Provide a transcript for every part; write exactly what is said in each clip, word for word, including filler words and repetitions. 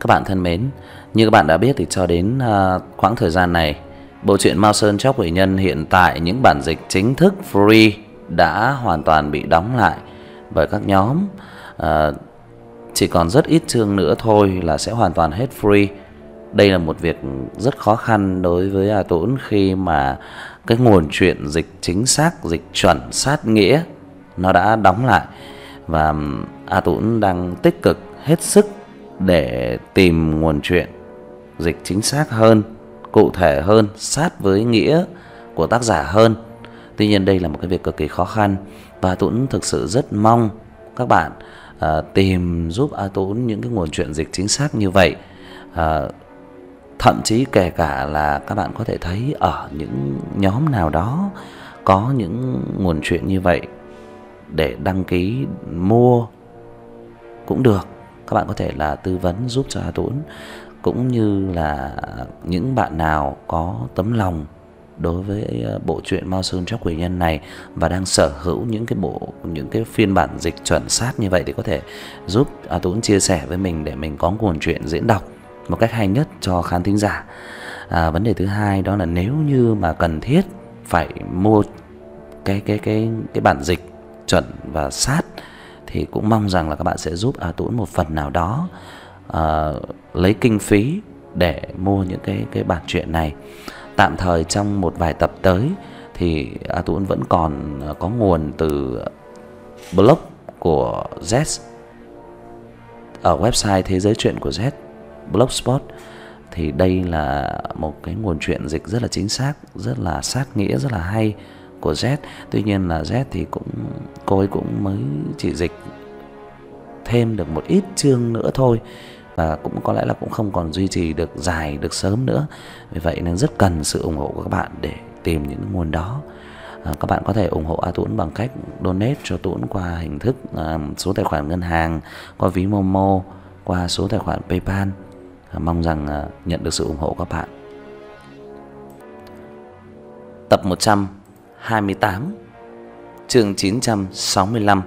Các bạn thân mến, như các bạn đã biết thì cho đến uh, khoảng thời gian này, bộ truyện Mao Sơn Chóc Quỷ Nhân hiện tại những bản dịch chính thức free đã hoàn toàn bị đóng lại bởi các nhóm. uh, Chỉ còn rất ít chương nữa thôi là sẽ hoàn toàn hết free. Đây là một việc rất khó khăn đối với A Tũng khi mà cái nguồn truyện dịch chính xác, dịch chuẩn, sát nghĩa nó đã đóng lại. Và A Tũng đang tích cực hết sức để tìm nguồn truyện dịch chính xác hơn, cụ thể hơn, sát với nghĩa của tác giả hơn. Tuy nhiên đây là một cái việc cực kỳ khó khăn, và A Tũng thực sự rất mong các bạn à, tìm giúp A Tũng những cái nguồn truyện dịch chính xác như vậy. à, Thậm chí kể cả là các bạn có thể thấy ở những nhóm nào đó có những nguồn truyện như vậy để đăng ký mua cũng được. Các bạn có thể là tư vấn giúp cho A Tũng, cũng như là những bạn nào có tấm lòng đối với bộ truyện Mao Sơn Chóc Quỷ Nhân này và đang sở hữu những cái bộ những cái phiên bản dịch chuẩn xác như vậy thì có thể giúp A Tũng chia sẻ với mình để mình có nguồn truyện diễn đọc một cách hay nhất cho khán thính giả. À, vấn đề thứ hai đó là nếu như mà cần thiết phải mua cái cái cái cái bản dịch chuẩn và sát thì cũng mong rằng là các bạn sẽ giúp A Tũng một phần nào đó, à, lấy kinh phí để mua những cái cái bản truyện này. Tạm thời trong một vài tập tới thì A Tũng vẫn còn có nguồn từ blog của Z, ở website Thế Giới Truyện của Z, Blogspot. Thì đây là một cái nguồn truyện dịch rất là chính xác, rất là sát nghĩa, rất là hay của Z. Tuy nhiên là Z thì cũng cô ấy cũng mới chỉ dịch thêm được một ít chương nữa thôi, và cũng có lẽ là cũng không còn duy trì được dài, được sớm nữa. Vì vậy nên rất cần sự ủng hộ của các bạn để tìm những nguồn đó. à, Các bạn có thể ủng hộ A Tũng bằng cách donate cho Tũng qua hình thức à, số tài khoản ngân hàng, qua ví Momo, qua số tài khoản PayPal. à, Mong rằng à, nhận được sự ủng hộ của các bạn. Tập một trăm hai mươi tám, chương chín trăm sáu mươi lăm.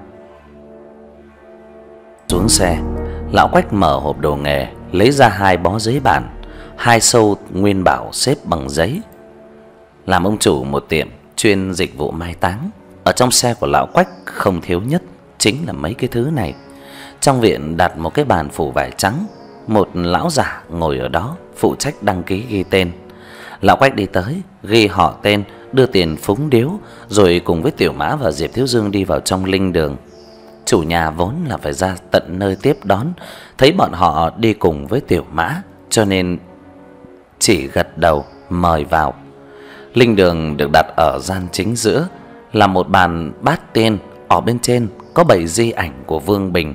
Xuống xe, lão Quách mở hộp đồ nghề, lấy ra hai bó giấy bản, hai sâu nguyên bảo xếp bằng giấy. Làm ông chủ một tiệm chuyên dịch vụ mai táng, ở trong xe của lão Quách không thiếu nhất chính là mấy cái thứ này. Trong viện đặt một cái bàn phủ vải trắng, một lão giả ngồi ở đó phụ trách đăng ký ghi tên. Lão Quách đi tới, ghi họ tên, đưa tiền phúng điếu, rồi cùng với Tiểu Mã và Diệp Thiếu Dương đi vào trong linh đường. Chủ nhà vốn là phải ra tận nơi tiếp đón, thấy bọn họ đi cùng với Tiểu Mã cho nên chỉ gật đầu mời vào. Linh đường được đặt ở gian chính giữa, là một bàn bát tiên, ở bên trên có bày di ảnh của Vương Bình.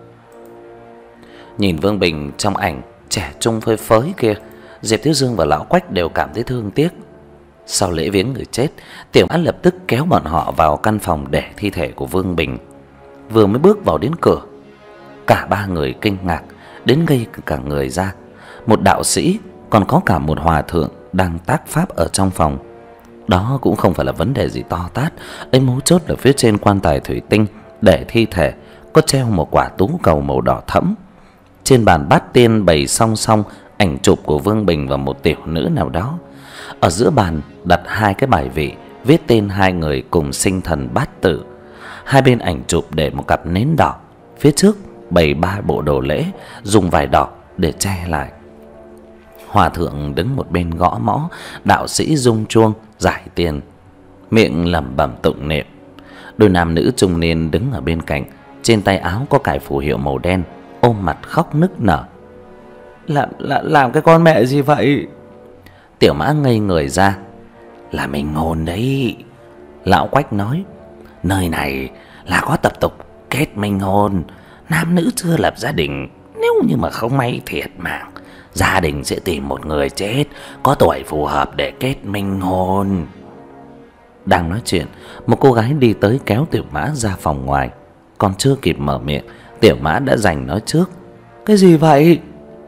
Nhìn Vương Bình trong ảnh trẻ trung phơi phới kia, Diệp Thiếu Dương và lão Quách đều cảm thấy thương tiếc. Sau lễ viếng người chết, Tiểu Mã lập tức kéo bọn họ vào căn phòng để thi thể của Vương Bình. Vừa mới bước vào đến cửa, cả ba người kinh ngạc đến ngây cả người ra. Một đạo sĩ, còn có cả một hòa thượng đang tác pháp ở trong phòng. Đó cũng không phải là vấn đề gì to tát, ấy mấu chốt ở phía trên quan tài thủy tinh để thi thể có treo một quả tú cầu màu đỏ thẫm. Trên bàn bát tiên bày song song ảnh chụp của Vương Bình và một tiểu nữ nào đó. Ở giữa bàn đặt hai cái bài vị viết tên hai người cùng sinh thần bát tự. Hai bên ảnh chụp để một cặp nến đỏ, phía trước bày ba bộ đồ lễ dùng vải đỏ để che lại. Hòa thượng đứng một bên gõ mõ, đạo sĩ rung chuông giải tiền, miệng lẩm bẩm tụng niệm. Đôi nam nữ trung niên đứng ở bên cạnh, trên tay áo có cài phù hiệu màu đen, ôm mặt khóc nức nở. Làm, làm, làm cái con mẹ gì vậy? Tiểu Mã ngây người ra. Là mình hồn đấy. Lão Quách nói, nơi này là có tập tục kết minh hôn. Nam nữ chưa lập gia đình, nếu như mà không may thiệt mạng, gia đình sẽ tìm một người chết có tuổi phù hợp để kết minh hôn. Đang nói chuyện, một cô gái đi tới kéo Tiểu Mã ra phòng ngoài. Còn chưa kịp mở miệng, Tiểu Mã đã giành nói trước. Cái gì vậy?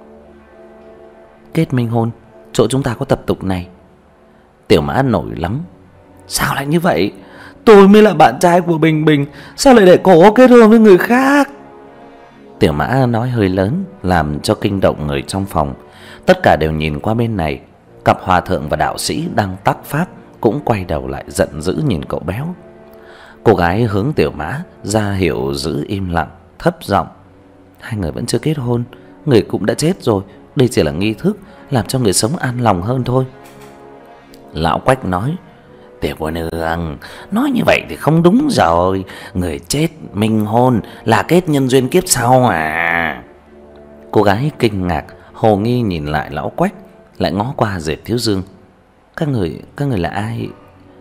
Kết minh hôn, chỗ chúng ta có tập tục này. Tiểu Mã nổi lắm. Sao lại như vậy? Tôi mới là bạn trai của Bình Bình, sao lại để cô kết hôn với người khác? Tiểu Mã nói hơi lớn làm cho kinh động người trong phòng. Tất cả đều nhìn qua bên này. Cặp hòa thượng và đạo sĩ đang tác pháp cũng quay đầu lại giận dữ nhìn cậu béo. Cô gái hướng Tiểu Mã ra hiệu giữ im lặng, thấp giọng: "Hai người vẫn chưa kết hôn, người cũng đã chết rồi, đây chỉ là nghi thức làm cho người sống an lòng hơn thôi." Lão Quách nói: "Tiểu cô nương, nói như vậy thì không đúng rồi, người chết minh hôn là kết nhân duyên kiếp sau à." Cô gái kinh ngạc, hồ nghi nhìn lại lão Quách, lại ngó qua Diệp Thiếu Dương. "Các người, các người là ai?"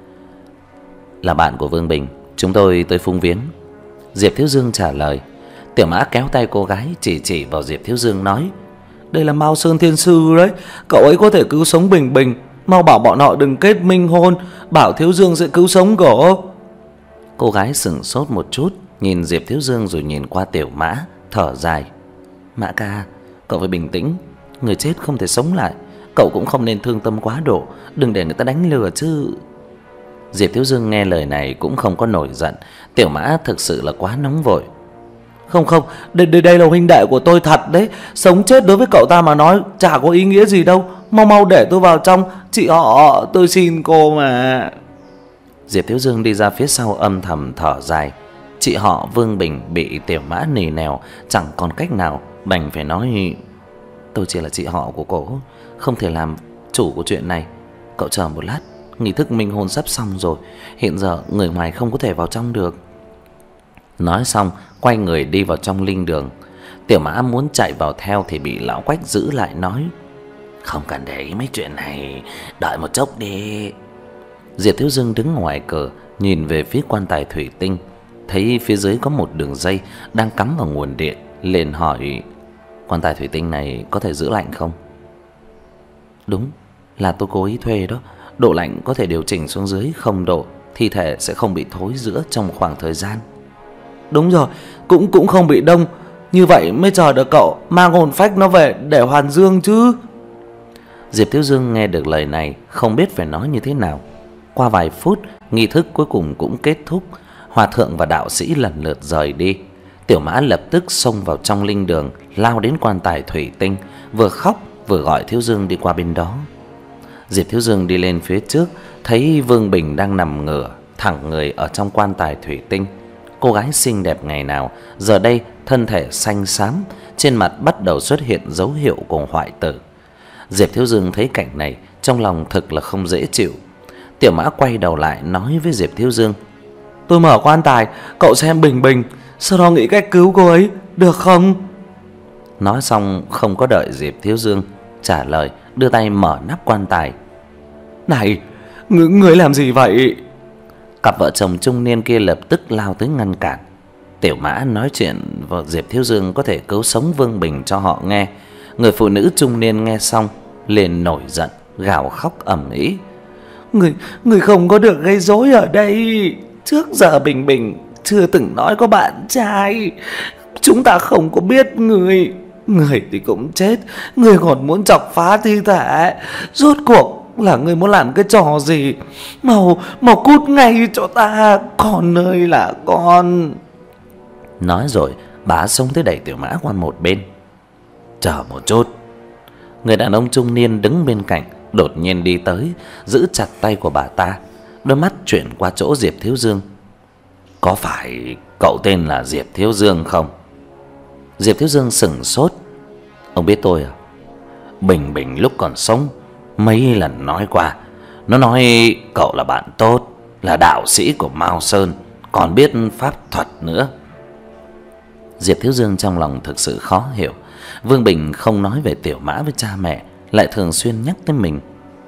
"Là bạn của Vương Bình, chúng tôi tới phúng viếng." Diệp Thiếu Dương trả lời. Tiểu Mã kéo tay cô gái, chỉ chỉ vào Diệp Thiếu Dương nói: "Đây là Mao Sơn Thiên Sư đấy, cậu ấy có thể cứu sống Bình Bình, mau bảo bọn họ đừng kết minh hôn, bảo Thiếu Dương sẽ cứu sống cậu." Cô gái sững sốt một chút, nhìn Diệp Thiếu Dương rồi nhìn qua Tiểu Mã, thở dài: "Mã ca, cậu phải bình tĩnh, người chết không thể sống lại, cậu cũng không nên thương tâm quá độ, đừng để người ta đánh lừa chứ." Diệp Thiếu Dương nghe lời này cũng không có nổi giận, Tiểu Mã thực sự là quá nóng vội. "Không không, đây đây đây là huynh đệ của tôi thật đấy, sống chết đối với cậu ta mà nói chả có ý nghĩa gì đâu, mau mau để tôi vào trong, chị họ, tôi xin cô mà." Diệp Thiếu Dương đi ra phía sau âm thầm thở dài. Chị họ Vương Bình bị Tiểu Mã nỉ nèo, chẳng còn cách nào đành phải nói: "Tôi chỉ là chị họ của cổ, không thể làm chủ của chuyện này. Cậu chờ một lát, nghi thức minh hôn sắp xong rồi, hiện giờ người ngoài không có thể vào trong được." Nói xong quay người đi vào trong linh đường. Tiểu Mã muốn chạy vào theo thì bị lão Quách giữ lại nói: "Không cần để ý mấy chuyện này, đợi một chốc đi." Diệp Thiếu Dương đứng ngoài cửa nhìn về phía quan tài thủy tinh, thấy phía dưới có một đường dây đang cắm vào nguồn điện, liền hỏi: "Quan tài thủy tinh này có thể giữ lạnh không?" "Đúng, là tôi cố ý thuê đó, độ lạnh có thể điều chỉnh xuống dưới không độ, thi thể sẽ không bị thối rữa trong khoảng thời gian." "Đúng rồi, cũng cũng không bị đông, như vậy mới chờ được cậu mang hồn phách nó về để hoàn dương chứ." Diệp Thiếu Dương nghe được lời này không biết phải nói như thế nào. Qua vài phút, nghi thức cuối cùng cũng kết thúc, hòa thượng và đạo sĩ lần lượt rời đi. Tiểu Mã lập tức xông vào trong linh đường, lao đến quan tài thủy tinh, vừa khóc vừa gọi Thiếu Dương đi qua bên đó. Diệp Thiếu Dương đi lên phía trước, thấy Vương Bình đang nằm ngửa thẳng người ở trong quan tài thủy tinh. Cô gái xinh đẹp ngày nào giờ đây thân thể xanh xám, trên mặt bắt đầu xuất hiện dấu hiệu của hoại tử. Diệp Thiếu Dương thấy cảnh này, trong lòng thực là không dễ chịu. Tiểu Mã quay đầu lại nói với Diệp Thiếu Dương: "Tôi mở quan tài, cậu xem Bình Bình, sau đó nghĩ cách cứu cô ấy, được không?" Nói xong không có đợi Diệp Thiếu Dương trả lời, đưa tay mở nắp quan tài. "Này, người, người làm gì vậy?" Cặp vợ chồng trung niên kia lập tức lao tới ngăn cản. Tiểu Mã nói chuyện với Diệp Thiếu Dương có thể cứu sống Vương Bình cho họ nghe. Người phụ nữ trung niên nghe xong liền nổi giận, gào khóc ầm ĩ: Người, người không có được gây rối ở đây. Trước giờ Bình Bình chưa từng nói có bạn trai, chúng ta không có biết người. Người thì cũng chết, người còn muốn chọc phá thi thể. Rốt cuộc là người muốn làm cái trò gì? Mau, mau cút ngay cho ta, con ơi là con. Nói rồi bà xông tới đẩy Tiểu Mã qua một bên. Chờ một chút. Người đàn ông trung niên đứng bên cạnh đột nhiên đi tới, giữ chặt tay của bà ta, đôi mắt chuyển qua chỗ Diệp Thiếu Dương. Có phải cậu tên là Diệp Thiếu Dương không? Diệp Thiếu Dương sững sốt. Ông biết tôi à? Bình Bình lúc còn sống mấy lần nói qua, nó nói cậu là bạn tốt, là đạo sĩ của Mao Sơn, còn biết pháp thuật nữa. Diệp Thiếu Dương trong lòng thực sự khó hiểu. Vương Bình không nói về Tiểu Mã với cha mẹ, lại thường xuyên nhắc tới mình.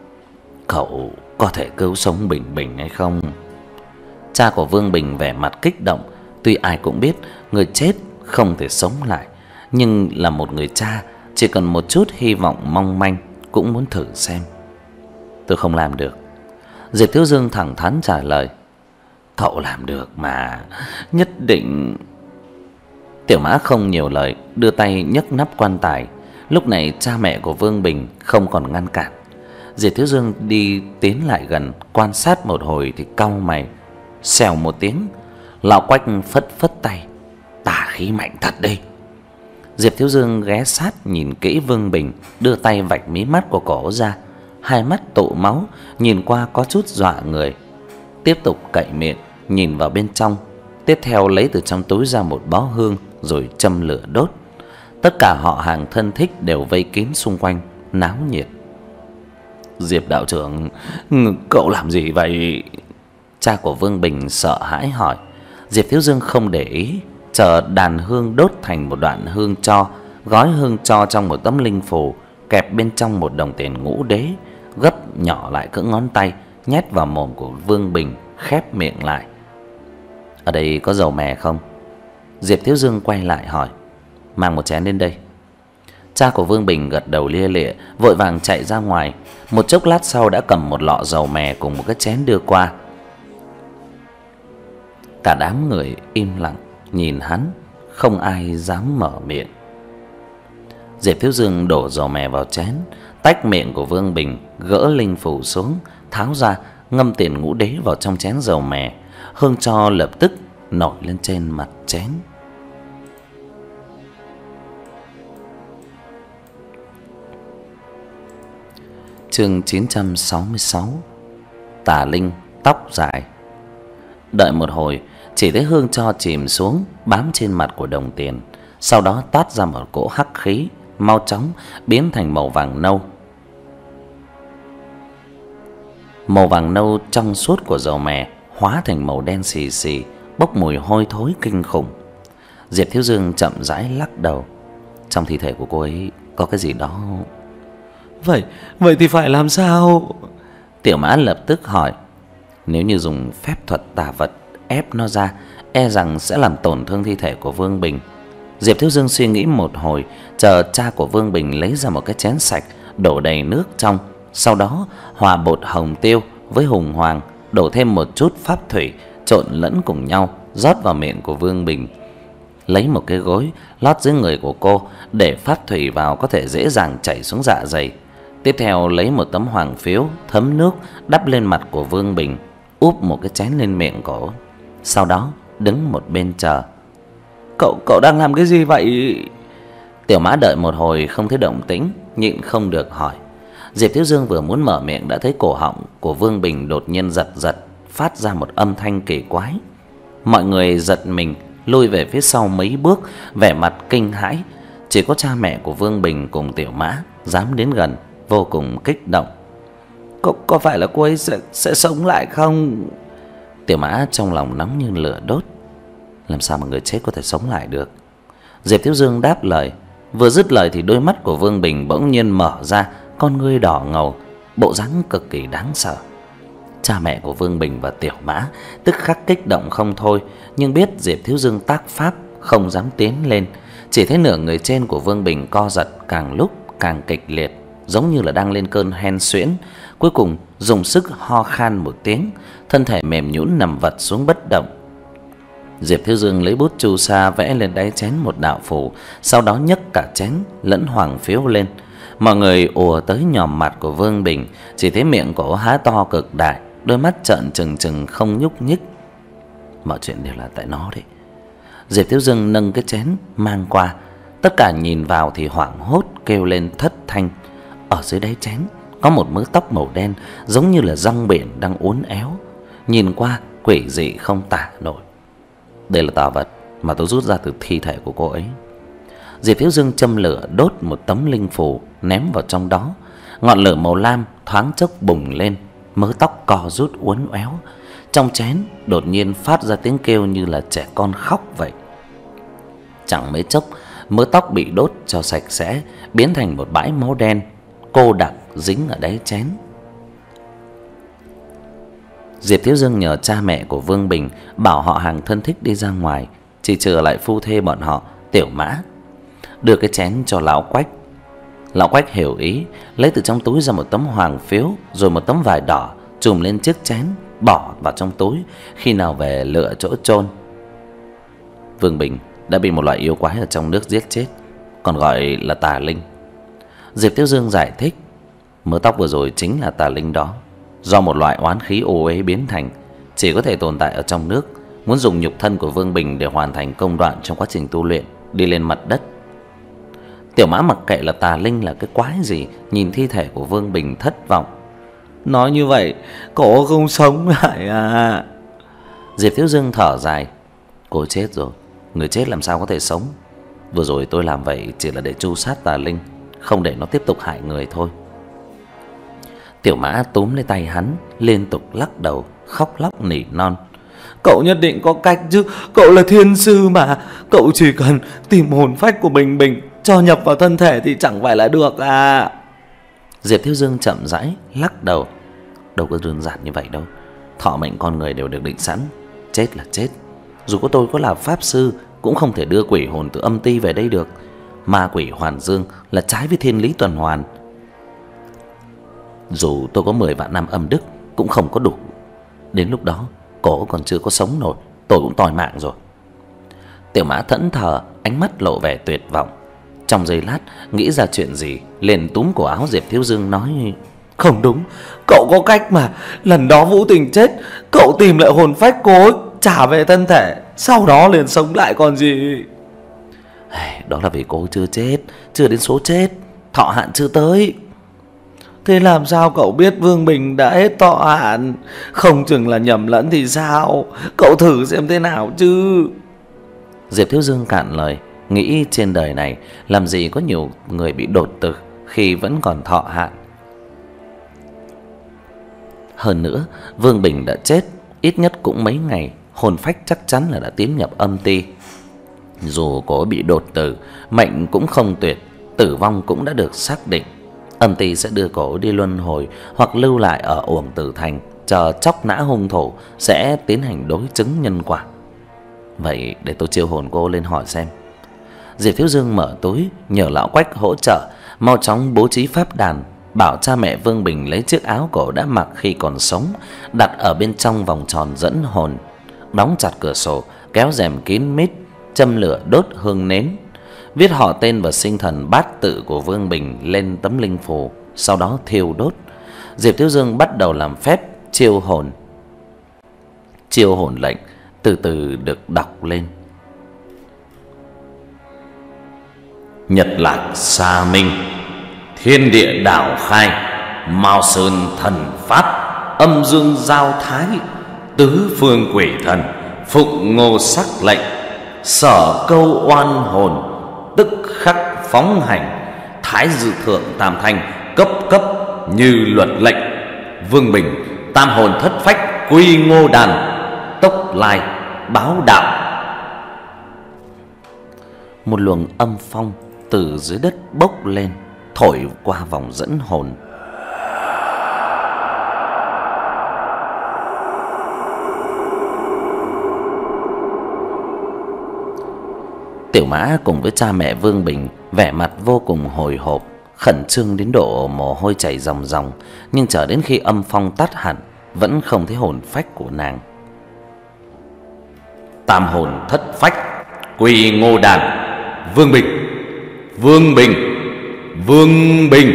Cậu có thể cứu sống Bình Bình hay không? Cha của Vương Bình vẻ mặt kích động. Tuy ai cũng biết người chết không thể sống lại, nhưng là một người cha, chỉ cần một chút hy vọng mong manh cũng muốn thử xem. Tôi không làm được. Diệp Thiếu Dương thẳng thắn trả lời. Cậu làm được mà, nhất định. Tiểu Mã không nhiều lời, đưa tay nhấc nắp quan tài. Lúc này cha mẹ của Vương Bình không còn ngăn cản. Diệp Thiếu Dương đi tiến lại gần, quan sát một hồi thì cau mày. Xèo một tiếng, lão Quách phất phất tay. Tà khí mạnh thật đây. Diệp Thiếu Dương ghé sát nhìn kỹ Vương Bình, đưa tay vạch mí mắt của cổ ra, hai mắt tụ máu, nhìn qua có chút dọa người. Tiếp tục cậy miệng nhìn vào bên trong, tiếp theo lấy từ trong túi ra một bó hương rồi châm lửa đốt. Tất cả họ hàng thân thích đều vây kín xung quanh, náo nhiệt. Diệp đạo trưởng, cậu làm gì vậy? Cha của Vương Bình sợ hãi hỏi. Diệp Thiếu Dương không để ý, chờ đàn hương đốt thành một đoạn hương tro, gói hương tro trong một tấm linh phù, kẹp bên trong một đồng tiền ngũ đế, gấp nhỏ lại cỡ ngón tay, nhét vào mồm của Vương Bình, khép miệng lại. Ở đây có dầu mè không? Diệp Thiếu Dương quay lại hỏi. Mang một chén đến đây. Cha của Vương Bình gật đầu lia lịa, vội vàng chạy ra ngoài. Một chốc lát sau đã cầm một lọ dầu mè cùng một cái chén đưa qua. Cả đám người im lặng nhìn hắn, không ai dám mở miệng. Diệp Thiếu Dương đổ dầu mè vào chén, tách miệng của Vương Bình, gỡ linh phù xuống, tháo ra, ngâm tiền ngũ đế vào trong chén dầu mè. Hương tro lập tức nổi lên trên mặt chén. Chương chín trăm sáu mươi sáu. Tà linh tóc dài. Đợi một hồi, chỉ thấy hương tro chìm xuống, bám trên mặt của đồng tiền, sau đó toát ra một cỗ hắc khí, mau chóng biến thành màu vàng nâu. Màu vàng nâu trong suốt của dầu mè hóa thành màu đen xì xì, bốc mùi hôi thối kinh khủng. Diệp Thiếu Dương chậm rãi lắc đầu. Trong thi thể của cô ấy có cái gì đó. Vậy, vậy thì phải làm sao? Tiểu Mã lập tức hỏi. Nếu như dùng phép thuật tà vật ép nó ra, e rằng sẽ làm tổn thương thi thể của Vương Bình. Diệp Thiếu Dương suy nghĩ một hồi, chờ cha của Vương Bình lấy ra một cái chén sạch, đổ đầy nước trong, sau đó hòa bột hồng tiêu với hùng hoàng, đổ thêm một chút pháp thủy, trộn lẫn cùng nhau, rót vào miệng của Vương Bình. Lấy một cái gối lót dưới người của cô, để pháp thủy vào có thể dễ dàng chảy xuống dạ dày. Tiếp theo lấy một tấm hoàng phiếu thấm nước đắp lên mặt của Vương Bình, úp một cái chén lên miệng cổ, sau đó đứng một bên chờ. Cậu cậu đang làm cái gì vậy? Tiểu Mã đợi một hồi không thấy động tĩnh, nhịn không được hỏi. Diệp Thiếu Dương vừa muốn mở miệng đã thấy cổ họng của Vương Bình đột nhiên giật giật, phát ra một âm thanh kỳ quái. Mọi người giật mình lùi về phía sau mấy bước, vẻ mặt kinh hãi. Chỉ có cha mẹ của Vương Bình cùng Tiểu Mã dám đến gần, vô cùng kích động. Có, có phải là cô ấy sẽ, sẽ sống lại không? Tiểu Mã trong lòng nóng như lửa đốt. Làm sao mà người chết có thể sống lại được? Diệp Thiếu Dương đáp lời. Vừa dứt lời thì đôi mắt của Vương Bình bỗng nhiên mở ra, con ngươi đỏ ngầu, bộ dáng cực kỳ đáng sợ. Cha mẹ của Vương Bình và Tiểu Mã tức khắc kích động không thôi, nhưng biết Diệp Thiếu Dương tác pháp, không dám tiến lên. Chỉ thấy nửa người trên của Vương Bình co giật càng lúc càng kịch liệt, giống như là đang lên cơn hen suyễn. Cuối cùng dùng sức ho khan một tiếng, thân thể mềm nhũn nằm vật xuống bất động. Diệp Thiếu Dương lấy bút chu sa vẽ lên đáy chén một đạo phù, sau đó nhấc cả chén lẫn hoàng phiếu lên. Mọi người ùa tới nhòm mặt của Vương Bình, chỉ thấy miệng cổ há to cực đại, đôi mắt trợn trừng trừng không nhúc nhích. Mọi chuyện đều là tại nó đấy. Diệp Thiếu Dương nâng cái chén mang qua, tất cả nhìn vào thì hoảng hốt kêu lên thất thanh. Ở dưới đáy chén có một mớ tóc màu đen, giống như là rong biển đang uốn éo, nhìn qua quỷ dị không tả nổi. Đây là tà vật mà tôi rút ra từ thi thể của cô ấy. Diệp Thiếu Dương châm lửa đốt một tấm linh phù ném vào trong đó. Ngọn lửa màu lam thoáng chốc bùng lên, mớ tóc co rút uốn éo. Trong chén đột nhiên phát ra tiếng kêu như là trẻ con khóc vậy. Chẳng mấy chốc, mớ tóc bị đốt cho sạch sẽ, biến thành một bãi máu đen cô đặc dính ở đáy chén. Diệp Thiếu Dương nhờ cha mẹ của Vương Bình bảo họ hàng thân thích đi ra ngoài, chỉ trừ lại phu thê bọn họ Tiểu Mã. Đưa cái chén cho lão Quách. Lão Quách hiểu ý, lấy từ trong túi ra một tấm hoàng phiếu, rồi một tấm vải đỏ trùm lên chiếc chén, bỏ vào trong túi, khi nào về lựa chỗ chôn. Vương Bình đã bị một loại yêu quái ở trong nước giết chết, còn gọi là tà linh. Diệp Thiếu Dương giải thích, mớ tóc vừa rồi chính là tà linh đó, do một loại oán khí ô uế biến thành, chỉ có thể tồn tại ở trong nước. Muốn dùng nhục thân của Vương Bình để hoàn thành công đoạn trong quá trình tu luyện, đi lên mặt đất. Tiểu Mã mặc kệ là tà linh là cái quái gì, nhìn thi thể của Vương Bình thất vọng. Nói như vậy cổ không sống lại à? Diệp Thiếu Dương thở dài. Cô chết rồi, người chết làm sao có thể sống. Vừa rồi tôi làm vậy chỉ là để tru sát tà linh, không để nó tiếp tục hại người thôi. Tiểu Mã túm lấy tay hắn, liên tục lắc đầu, khóc lóc nỉ non. Cậu nhất định có cách chứ, cậu là thiên sư mà. Cậu chỉ cần tìm hồn phách của Bình Bình cho nhập vào thân thể thì chẳng phải là được à? Diệp Thiếu Dương chậm rãi lắc đầu. Đâu có đơn giản như vậy đâu. Thọ mệnh con người đều được định sẵn, chết là chết. Dù có tôi có là pháp sư cũng không thể đưa quỷ hồn từ âm ti về đây được. Ma quỷ hoàn dương là trái với thiên lý tuần hoàn. Dù tôi có mười vạn năm âm đức cũng không có đủ. Đến lúc đó cổ còn chưa có sống nổi, tôi cũng tòi mạng rồi. Tiểu Mã thẫn thờ, ánh mắt lộ vẻ tuyệt vọng. Trong giây lát nghĩ ra chuyện gì, liền túm cổ áo Diệp Thiếu Dương nói: Không đúng, cậu có cách mà. Lần đó Vũ Tình chết, cậu tìm lại hồn phách cô ấy, trả về thân thể, sau đó liền sống lại còn gì. Đó là vì cô chưa chết, chưa đến số chết, thọ hạn chưa tới. Thế làm sao cậu biết Vương Bình đã hết thọ hạn? Không chừng là nhầm lẫn thì sao? Cậu thử xem thế nào chứ. Diệp Thiếu Dương cạn lời, nghĩ trên đời này làm gì có nhiều người bị đột tử khi vẫn còn thọ hạn. Hơn nữa Vương Bình đã chết ít nhất cũng mấy ngày, hồn phách chắc chắn là đã tiến nhập âm ti. Dù có bị đột tử, mệnh cũng không tuyệt, tử vong cũng đã được xác định. Âm ti sẽ đưa cổ đi luân hồi hoặc lưu lại ở uổng tử thành, chờ chóc nã hung thủ sẽ tiến hành đối chứng nhân quả. Vậy để tôi chiêu hồn cô lên hỏi xem. Diệp Thiếu Dương mở túi nhờ lão Quách hỗ trợ, mau chóng bố trí pháp đàn, bảo cha mẹ Vương Bình lấy chiếc áo cổ đã mặc khi còn sống đặt ở bên trong vòng tròn dẫn hồn, đóng chặt cửa sổ, kéo rèm kín mít, châm lửa đốt hương nến, viết họ tên và sinh thần bát tự của Vương Bình lên tấm linh phù, sau đó thiêu đốt. Diệp Thiếu Dương bắt đầu làm phép chiêu hồn. Chiêu hồn lệnh từ từ được đọc lên. Nhật lạc xa minh, thiên địa đảo khai, Mao sơn thần phát, âm dương giao thái, tứ phương quỷ thần phụng ngô sắc lệnh, sở câu oan hồn tức khắc phóng hành, thái dự thượng tam thanh cấp cấp như luật lệnh. Vương Bình tam hồn thất phách quy ngô đàn, tốc lai báo đạo. Một luồng âm phong từ dưới đất bốc lên, thổi qua vòng dẫn hồn. Tiểu Mã cùng với cha mẹ Vương Bình vẻ mặt vô cùng hồi hộp, khẩn trương đến độ mồ hôi chảy ròng ròng, nhưng chờ đến khi âm phong tắt hẳn vẫn không thấy hồn phách của nàng. Tam hồn thất phách quy ngô đàn, Vương Bình, Vương Bình, Vương Bình.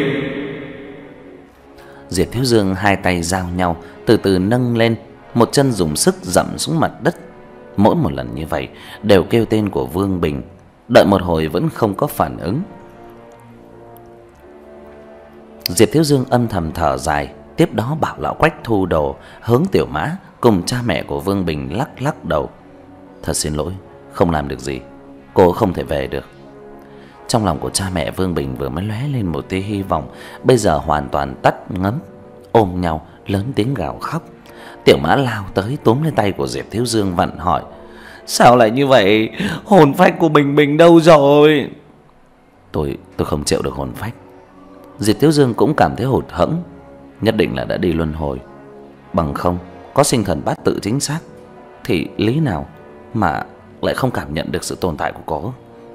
Diệp Thiếu Dương hai tay giao nhau, từ từ nâng lên, một chân dùng sức dẫm xuống mặt đất. Mỗi một lần như vậy đều kêu tên của Vương Bình. Đợi một hồi vẫn không có phản ứng. Diệp Thiếu Dương âm thầm thở dài, tiếp đó bảo lão Quách thu đồ, hướng Tiểu Mã cùng cha mẹ của Vương Bình lắc lắc đầu. Thật xin lỗi, không làm được gì, cô không thể về được. Trong lòng của cha mẹ Vương Bình vừa mới lóe lên một tia hy vọng, bây giờ hoàn toàn tắt ngấm, ôm nhau lớn tiếng gào khóc. Tiểu Mã lao tới túm lên tay của Diệp Thiếu Dương vặn hỏi: Sao lại như vậy? Hồn phách của Bình Bình đâu rồi? Tôi tôi không chịu được hồn phách. Diệp Thiếu Dương cũng cảm thấy hụt hẫng, nhất định là đã đi luân hồi. Bằng không có sinh thần bát tự chính xác thì lý nào mà lại không cảm nhận được sự tồn tại của cô.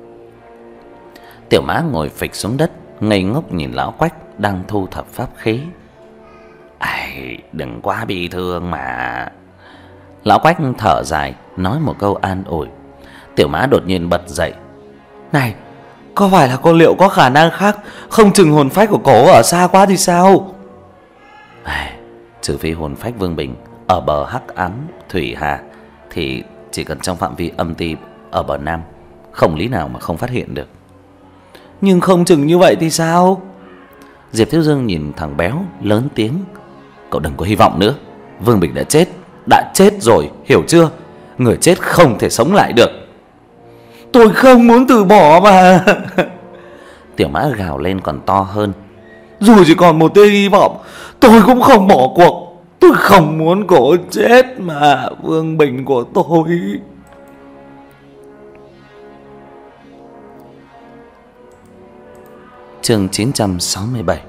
Tiểu Mã ngồi phịch xuống đất, ngây ngốc nhìn lão Quách đang thu thập pháp khí. Ai, đừng quá bi thương mà. Lão Quách thở dài nói một câu an ủi. Tiểu Mã đột nhiên bật dậy. Này, có phải là cô liệu có khả năng khác, không chừng hồn phách của cổ ở xa quá thì sao? À, trừ phi hồn phách Vương Bình ở bờ hắc ám thủy hà, thì chỉ cần trong phạm vi âm ti ở bờ nam, không lý nào mà không phát hiện được. Nhưng không chừng như vậy thì sao? Diệp Thiếu Dương nhìn thằng béo lớn tiếng: Cậu đừng có hy vọng nữa. Vương Bình đã chết, đã chết rồi, hiểu chưa? Người chết không thể sống lại được. Tôi không muốn từ bỏ mà. Tiểu Mã gào lên còn to hơn: Dù chỉ còn một tia hy vọng, tôi cũng không bỏ cuộc. Tôi không muốn cổ chết mà, Vương Bình của tôi. Chương chín trăm sáu mươi bảy.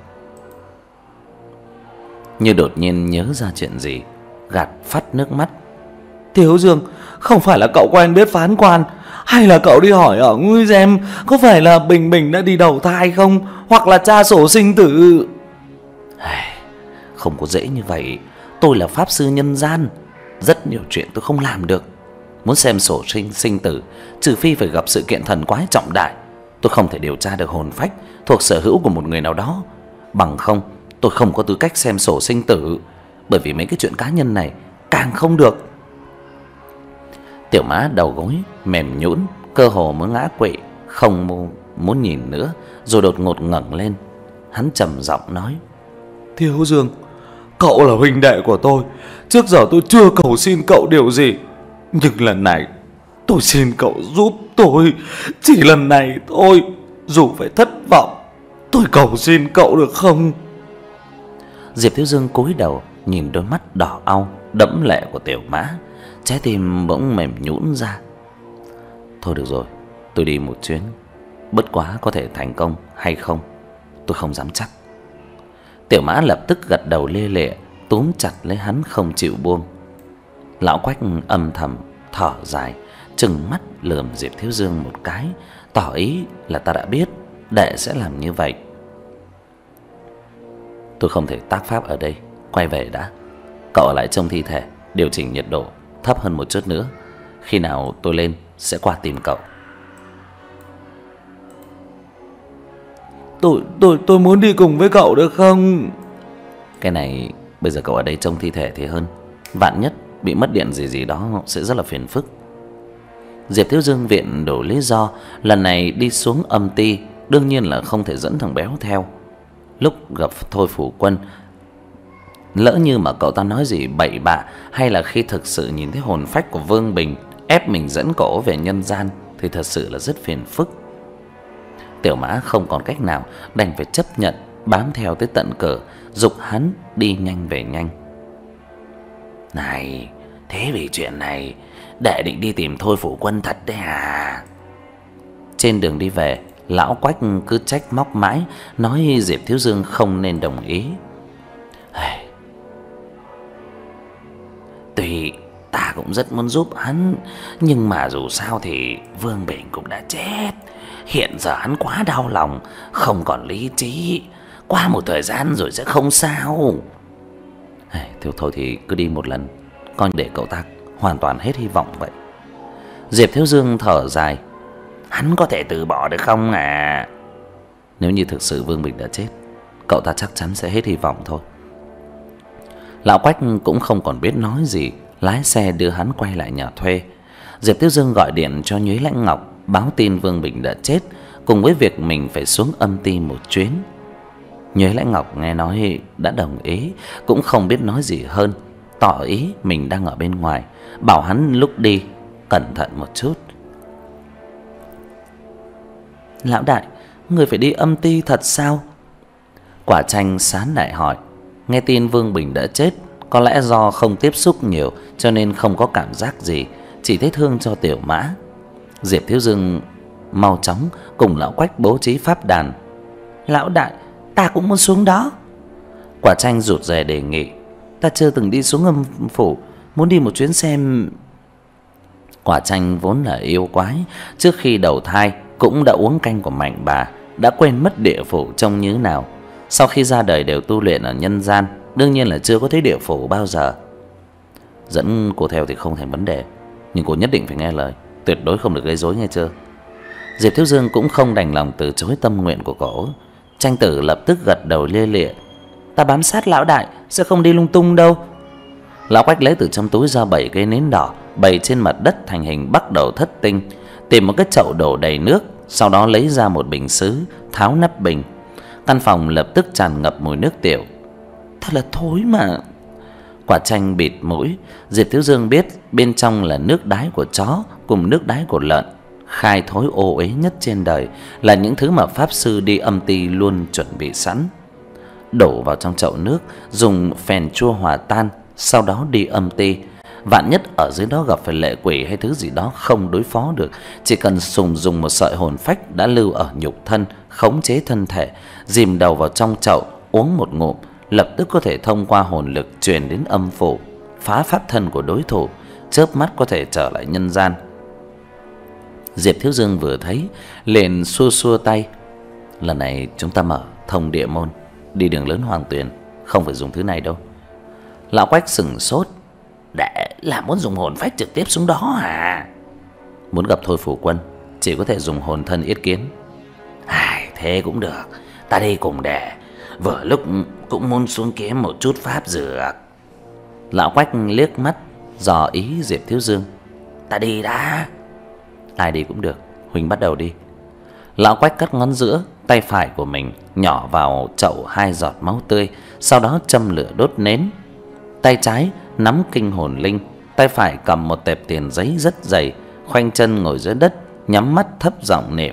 Như đột nhiên nhớ ra chuyện gì, gạt phắt nước mắt: Thiếu Dương, không phải là cậu quen biết phán quan, hay là cậu đi hỏi ở ngôi xem có phải là Bình Bình đã đi đầu thai không, hoặc là tra sổ sinh tử? Không có dễ như vậy. Tôi là pháp sư nhân gian, rất nhiều chuyện tôi không làm được. Muốn xem sổ sinh sinh tử, trừ phi phải gặp sự kiện thần quái trọng đại. Tôi không thể điều tra được hồn phách thuộc sở hữu của một người nào đó. Bằng không, tôi không có tư cách xem sổ sinh tử. Bởi vì mấy cái chuyện cá nhân này càng không được. Tiểu Mã đầu gối mềm nhũn, cơ hồ muốn ngã quỵ, không muốn nhìn nữa, rồi đột ngột ngẩng lên. Hắn trầm giọng nói: Thiếu Dương, cậu là huynh đệ của tôi. Trước giờ tôi chưa cầu xin cậu điều gì, nhưng lần này tôi xin cậu giúp tôi. Chỉ lần này thôi, dù phải thất vọng, tôi cầu xin cậu được không? Diệp Thiếu Dương cúi đầu nhìn đôi mắt đỏ au đẫm lệ của Tiểu Mã, trái tim bỗng mềm nhũn ra. Thôi được rồi, tôi đi một chuyến. Bất quá có thể thành công hay không, tôi không dám chắc. Tiểu Mã lập tức gật đầu lia lịa, túm chặt lấy hắn không chịu buông. Lão Quách âm thầm thở dài, trừng mắt lườm Diệp Thiếu Dương một cái, tỏ ý là ta đã biết đệ sẽ làm như vậy. Tôi không thể tác pháp ở đây, quay về đã. Cậu ở lại trông thi thể, điều chỉnh nhiệt độ thấp hơn một chút nữa. Khi nào tôi lên sẽ qua tìm cậu. Tôi tôi tôi muốn đi cùng với cậu được không? Cái này bây giờ cậu ở đây trông thi thể thì hơn. Vạn nhất bị mất điện gì gì đó sẽ rất là phiền phức. Diệp Thiếu Dương viện đủ lý do lần này đi xuống âm ty đương nhiên là không thể dẫn thằng béo theo. Lúc gặp Thôi Phủ Quân, lỡ như mà cậu ta nói gì bậy bạ, hay là khi thực sự nhìn thấy hồn phách của Vương Bình ép mình dẫn cổ về nhân gian, thì thật sự là rất phiền phức. Tiểu Mã không còn cách nào, đành phải chấp nhận bám theo tới tận cửa, giục hắn đi nhanh về nhanh. Này, thế vì chuyện này đệ định đi tìm Thôi Phủ Quân thật đấy à? Trên đường đi về, lão Quách cứ trách móc mãi, nói Diệp Thiếu Dương không nên đồng ý. Tuy ta cũng rất muốn giúp hắn, nhưng mà dù sao thì Vương Bình cũng đã chết. Hiện giờ hắn quá đau lòng, không còn lý trí. Qua một thời gian rồi sẽ không sao. Thôi thôi thì cứ đi một lần, coi để cậu ta hoàn toàn hết hy vọng vậy. Diệp Thiếu Dương thở dài: Hắn có thể từ bỏ được không à? Nếu như thực sự Vương Bình đã chết, cậu ta chắc chắn sẽ hết hy vọng thôi. Lão Quách cũng không còn biết nói gì, lái xe đưa hắn quay lại nhà thuê. Diệp Thiếu Dương gọi điện cho Nhuế Lãnh Ngọc báo tin Vương Bình đã chết, cùng với việc mình phải xuống âm ty một chuyến. Nhuế Lãnh Ngọc nghe nói đã đồng ý, cũng không biết nói gì hơn, tỏ ý mình đang ở bên ngoài, bảo hắn lúc đi cẩn thận một chút. Lão đại, người phải đi âm ty thật sao? Quả Chanh sán lại hỏi. Nghe tin Vương Bình đã chết, có lẽ do không tiếp xúc nhiều cho nên không có cảm giác gì, chỉ thấy thương cho Tiểu Mã. Diệp Thiếu Dương mau chóng cùng lão Quách bố trí pháp đàn. Lão đại, ta cũng muốn xuống đó. Quả Chanh rụt rè đề nghị. Ta chưa từng đi xuống âm phủ, muốn đi một chuyến xem. Quả Chanh vốn là yêu quái, trước khi đầu thai cũng đã uống canh của Mạnh Bà, đã quên mất địa phủ trông như nào. Sau khi ra đời đều tu luyện ở nhân gian, đương nhiên là chưa có thấy địa phủ bao giờ. Dẫn cô theo thì không thành vấn đề, nhưng cô nhất định phải nghe lời, tuyệt đối không được gây rối nghe chưa? Diệp Thiếu Dương cũng không đành lòng từ chối tâm nguyện của cổ. Tranh Tử lập tức gật đầu lia lịa. Ta bám sát lão đại, sẽ không đi lung tung đâu. Lão Quách lấy từ trong túi ra bảy cây nến đỏ, bày trên mặt đất thành hình bắt đầu thất tinh, tìm một cái chậu đổ đầy nước, sau đó lấy ra một bình sứ, tháo nắp bình. Căn phòng lập tức tràn ngập mùi nước tiểu. Thật là thối mà. Quả chanh bịt mũi, Diệp Thiếu Dương biết bên trong là nước đái của chó cùng nước đái của lợn. Khai thối ô uế nhất trên đời, là những thứ mà pháp sư đi âm ty luôn chuẩn bị sẵn. Đổ vào trong chậu nước, dùng phèn chua hòa tan, sau đó đi âm ty. Vạn nhất ở dưới đó gặp phải lệ quỷ hay thứ gì đó không đối phó được, chỉ cần dùng dùng một sợi hồn phách đã lưu ở nhục thân, khống chế thân thể, dìm đầu vào trong chậu, uống một ngụm, lập tức có thể thông qua hồn lực truyền đến âm phủ, phá pháp thân của đối thủ, chớp mắt có thể trở lại nhân gian. Diệp Thiếu Dương vừa thấy liền xua xua tay. Lần này chúng ta mở thông địa môn, đi đường lớn Hoàng Tuyền, không phải dùng thứ này đâu. Lão Quách sững sốt. Để là muốn dùng hồn phách trực tiếp xuống đó hả? Muốn gặp Thôi Phủ Quân chỉ có thể dùng hồn thân yết kiến. Ai, thế cũng được, ta đi cùng để. Vừa lúc cũng muốn xuống kiếm một chút pháp dược. Lão Quách liếc mắt dò ý Diệp Thiếu Dương. Ta đi đã. Ai đi cũng được, Huỳnh bắt đầu đi. Lão Quách cắt ngón giữa tay phải của mình, nhỏ vào chậu hai giọt máu tươi, sau đó châm lửa đốt nến. Tay trái nắm kinh hồn linh, tay phải cầm một tệp tiền giấy rất dày, khoanh chân ngồi dưới đất, nhắm mắt thấp giọng niệm.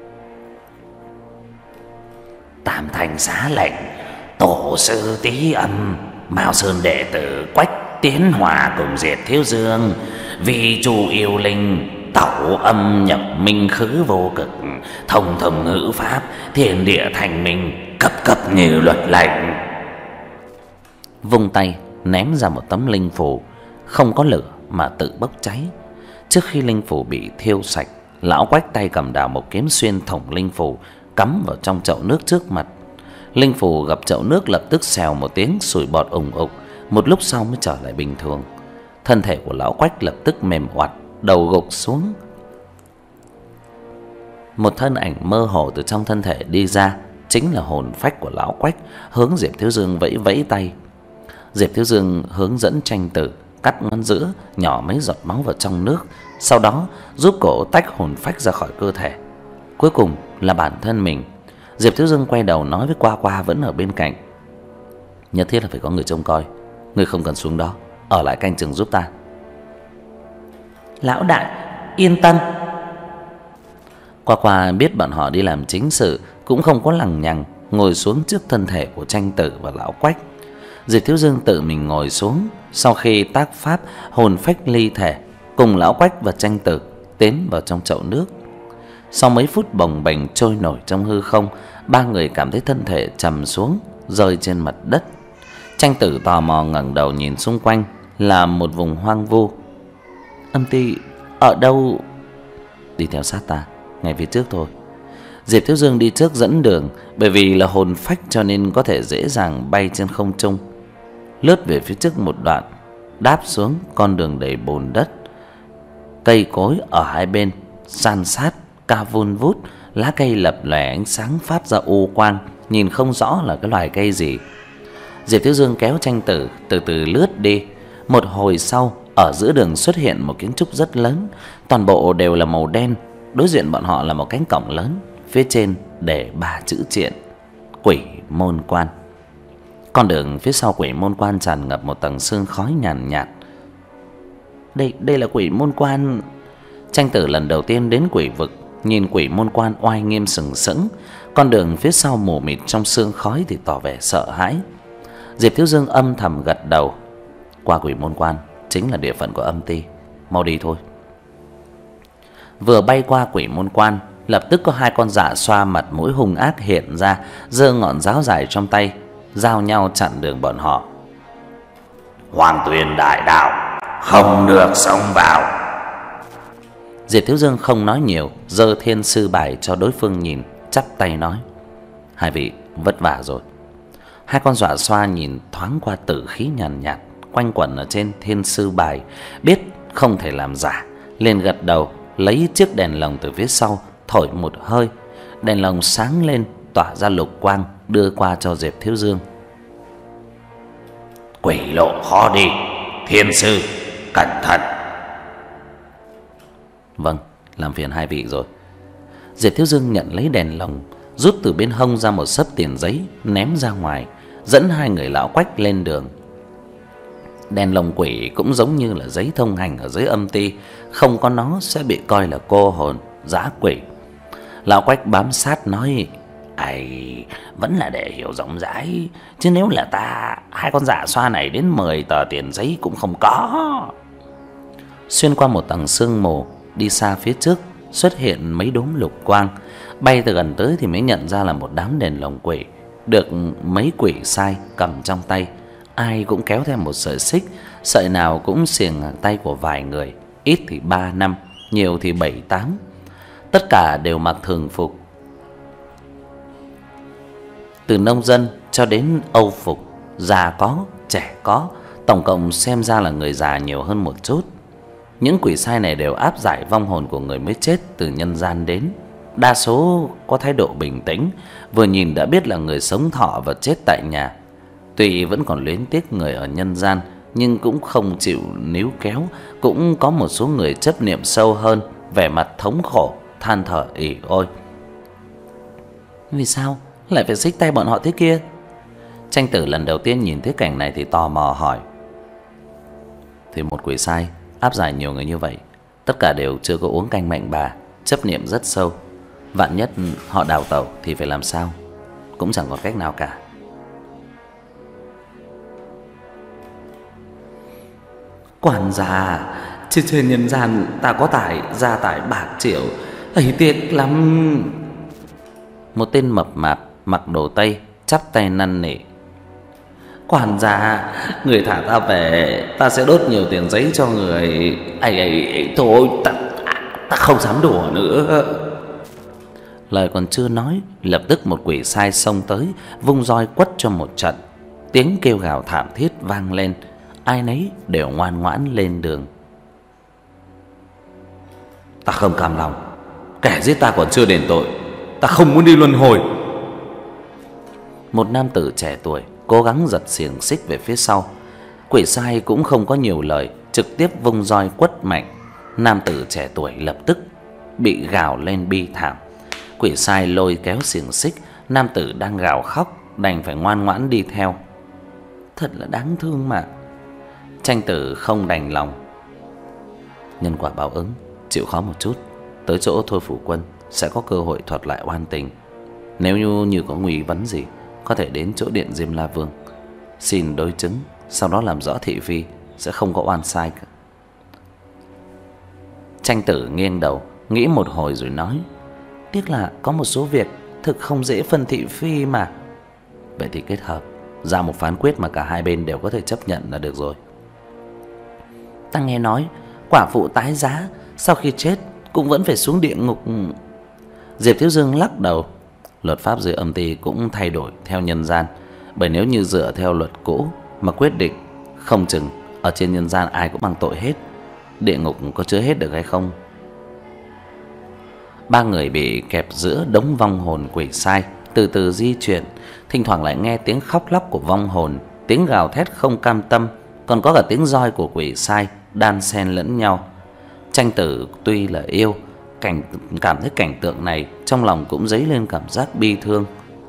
Tam thành xá lệnh, tổ sư Tý Âm, Mao Sơn đệ tử Quách Tiến Hòa cùng Diệp Thiếu Dương, vì chủ yêu linh, tẩu âm nhập minh khứ vô cực, thông thông ngữ pháp, thiên địa thành minh, cấp cấp như luật lệnh. Vung tay ném ra một tấm linh phù, không có lửa mà tự bốc cháy. Trước khi linh phù bị thiêu sạch, lão Quách tay cầm đào một kiếm xuyên thủng linh phù, cắm vào trong chậu nước trước mặt. Linh phù gặp chậu nước lập tức xèo một tiếng sủi bọt ùng ục, một lúc sau mới trở lại bình thường. Thân thể của lão Quách lập tức mềm oặt, đầu gục xuống. Một thân ảnh mơ hồ từ trong thân thể đi ra, chính là hồn phách của lão Quách, hướng Diệp Thiếu Dương vẫy vẫy tay. Diệp Thiếu Dương hướng dẫn Tranh Tử cắt ngón giữa, nhỏ mấy giọt máu vào trong nước, sau đó giúp cổ tách hồn phách ra khỏi cơ thể. Cuối cùng là bản thân mình. Diệp Thiếu Dương quay đầu nói với Qua Qua vẫn ở bên cạnh. Nhất thiết là phải có người trông coi, người không cần xuống đó, ở lại canh chừng giúp ta. Lão đại yên tâm. Qua Qua biết bọn họ đi làm chính sự, cũng không có lằng nhằng, ngồi xuống trước thân thể của Tranh Tử và lão Quách. Diệp Thiếu Dương tự mình ngồi xuống, sau khi tác pháp hồn phách ly thể, cùng lão Quách và Tranh Tử tiến vào trong chậu nước. Sau mấy phút bồng bềnh trôi nổi trong hư không, ba người cảm thấy thân thể trầm xuống, rơi trên mặt đất. Tranh Tử tò mò ngẩng đầu nhìn xung quanh, là một vùng hoang vu. Âm ty ở đâu? Đi theo sát ta, ngay phía trước thôi. Diệp Thiếu Dương đi trước dẫn đường, bởi vì là hồn phách cho nên có thể dễ dàng bay trên không trung. Lướt về phía trước một đoạn, đáp xuống con đường đầy bùn đất. Cây cối ở hai bên san sát, cao vun vút, lá cây lập lòe ánh sáng phát ra u quang, nhìn không rõ là cái loài cây gì. Diệp Thiếu Dương kéo Tranh Tử từ từ lướt đi. Một hồi sau, ở giữa đường xuất hiện một kiến trúc rất lớn, toàn bộ đều là màu đen. Đối diện bọn họ là một cánh cổng lớn, phía trên để ba chữ triện: Quỷ Môn Quan. Con đường phía sau Quỷ Môn Quan tràn ngập một tầng sương khói nhàn nhạt. Đây đây là Quỷ Môn Quan. Tranh Tử lần đầu tiên đến quỷ vực, nhìn Quỷ Môn Quan oai nghiêm sừng sững, con đường phía sau mù mịt trong sương khói thì tỏ vẻ sợ hãi. Diệp Thiếu Dương âm thầm gật đầu. Qua Quỷ Môn Quan chính là địa phận của âm ty, mau đi thôi. Vừa bay qua Quỷ Môn Quan, lập tức có hai con dạ xoa mặt mũi hung ác hiện ra, giơ ngọn giáo dài trong tay, giao nhau chặn đường bọn họ. Hoàng Tuyền đại đạo, không được xông vào. Diệp Thiếu Dương không nói nhiều, giơ thiên sư bài cho đối phương nhìn, chắp tay nói: Hai vị vất vả rồi. Hai con dạ xoa nhìn thoáng qua tử khí nhàn nhạt, nhạt quanh quẩn ở trên thiên sư bài, biết không thể làm giả, liền gật đầu, lấy chiếc đèn lồng từ phía sau thổi một hơi. Đèn lồng sáng lên, tỏa ra lục quang, đưa qua cho Diệp Thiếu Dương. Quỷ lộ khó đi, thiên sư cẩn thận. Vâng, làm phiền hai vị rồi. Diệp Thiếu Dương nhận lấy đèn lồng, rút từ bên hông ra một xấp tiền giấy ném ra ngoài, dẫn hai người lão Quách lên đường. Đèn lồng quỷ cũng giống như là giấy thông hành ở dưới âm ty, không có nó sẽ bị coi là cô hồn, dã quỷ. Lão Quách bám sát nói: "Ây, vẫn là để hiểu rộng rãi, chứ nếu là ta, hai con dạ xoa này đến mười tờ tiền giấy cũng không có." Xuyên qua một tầng sương mù, đi xa phía trước xuất hiện mấy đốm lục quang, bay từ gần tới thì mới nhận ra là một đám đèn lồng quỷ được mấy quỷ sai cầm trong tay. Ai cũng kéo theo một sợi xích, sợi nào cũng xiềng tay của vài người, ít thì ba năm, nhiều thì bảy tám. Tất cả đều mặc thường phục, từ nông dân cho đến âu phục, già có, trẻ có, tổng cộng xem ra là người già nhiều hơn một chút. Những quỷ sai này đều áp giải vong hồn của người mới chết từ nhân gian đến. Đa số có thái độ bình tĩnh, vừa nhìn đã biết là người sống thọ và chết tại nhà. Tuy vẫn còn luyến tiếc người ở nhân gian, nhưng cũng không chịu níu kéo. Cũng có một số người chấp niệm sâu hơn, vẻ mặt thống khổ, than thở ỉ ôi: "Vì sao lại phải xích tay bọn họ thế kia?" Tranh Tử lần đầu tiên nhìn thấy cảnh này thì tò mò hỏi: "Thì một quỷ sai áp giải nhiều người như vậy, tất cả đều chưa có uống canh mạnh bà, chấp niệm rất sâu. Vạn nhất họ đào tẩu thì phải làm sao? Cũng chẳng còn cách nào cả." "Quản gia, trên trên nhân gian ta có tài gia tài bạc triệu, ấy tiếc lắm." Một tên mập mạp mặc đồ Tây chắp tay năn nỉ: "Quản gia, người thả ta về, ta sẽ đốt nhiều tiền giấy cho người. Ấy ấy thôi, ta ta không dám đùa nữa." Lời còn chưa nói, lập tức một quỷ sai xông tới, vung roi quất cho một trận. Tiếng kêu gào thảm thiết vang lên, ai nấy đều ngoan ngoãn lên đường. "Ta không cam lòng, kẻ giết ta còn chưa đền tội, ta không muốn đi luân hồi." Một nam tử trẻ tuổi cố gắng giật xiềng xích về phía sau. Quỷ sai cũng không có nhiều lời, trực tiếp vung roi quất mạnh. Nam tử trẻ tuổi lập tức bị gào lên bi thảm. Quỷ sai lôi kéo xiềng xích, nam tử đang gào khóc đành phải ngoan ngoãn đi theo. Thật là đáng thương mà. Tranh Tử không đành lòng. Nhân quả báo ứng, chịu khó một chút, tới chỗ Thôi Phủ Quân sẽ có cơ hội thuật lại oan tình. Nếu như, như có nghi vấn gì, có thể đến chỗ điện Diêm La Vương xin đối chứng, sau đó làm rõ thị phi, sẽ không có oan sai cả. Tranh Tử nghiêng đầu nghĩ một hồi rồi nói: "Tiếc là có một số việc thực không dễ phân thị phi mà." "Vậy thì kết hợp ra một phán quyết mà cả hai bên đều có thể chấp nhận là được rồi." "Ta nghe nói quả phụ tái giá sau khi chết cũng vẫn phải xuống địa ngục." Diệp Thiếu Dương lắc đầu: "Luật pháp dưới âm ty cũng thay đổi theo nhân gian, bởi nếu như dựa theo luật cũ mà quyết định, không chừng ở trên nhân gian ai cũng mang tội hết, địa ngục có chứa hết được hay không?" Ba người bị kẹp giữa đống vong hồn quỷ sai từ từ di chuyển, thỉnh thoảng lại nghe tiếng khóc lóc của vong hồn, tiếng gào thét không cam tâm, còn có cả tiếng roi của quỷ sai đan xen lẫn nhau. Tranh Tử tuy là yêu cảnh cảm thấy cảnh tượng này, trong lòng cũng dấy lên cảm giác bi thương.